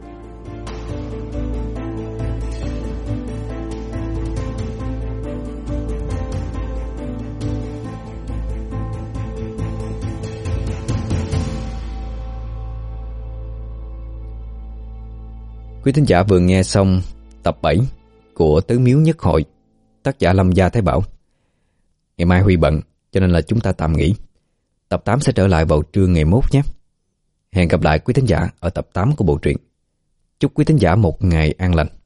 [SPEAKER 1] Quý thính giả vừa nghe xong tập bảy của Tứ Miếu Nhất Hội, tác giả Lâm Gia Thái Bảo. Ngày mai Huy bận cho nên là chúng ta tạm nghỉ. Tập tám sẽ trở lại vào trưa ngày mốt nhé. Hẹn gặp lại quý thính giả ở tập tám của bộ truyện. Chúc quý thính giả một ngày an lành.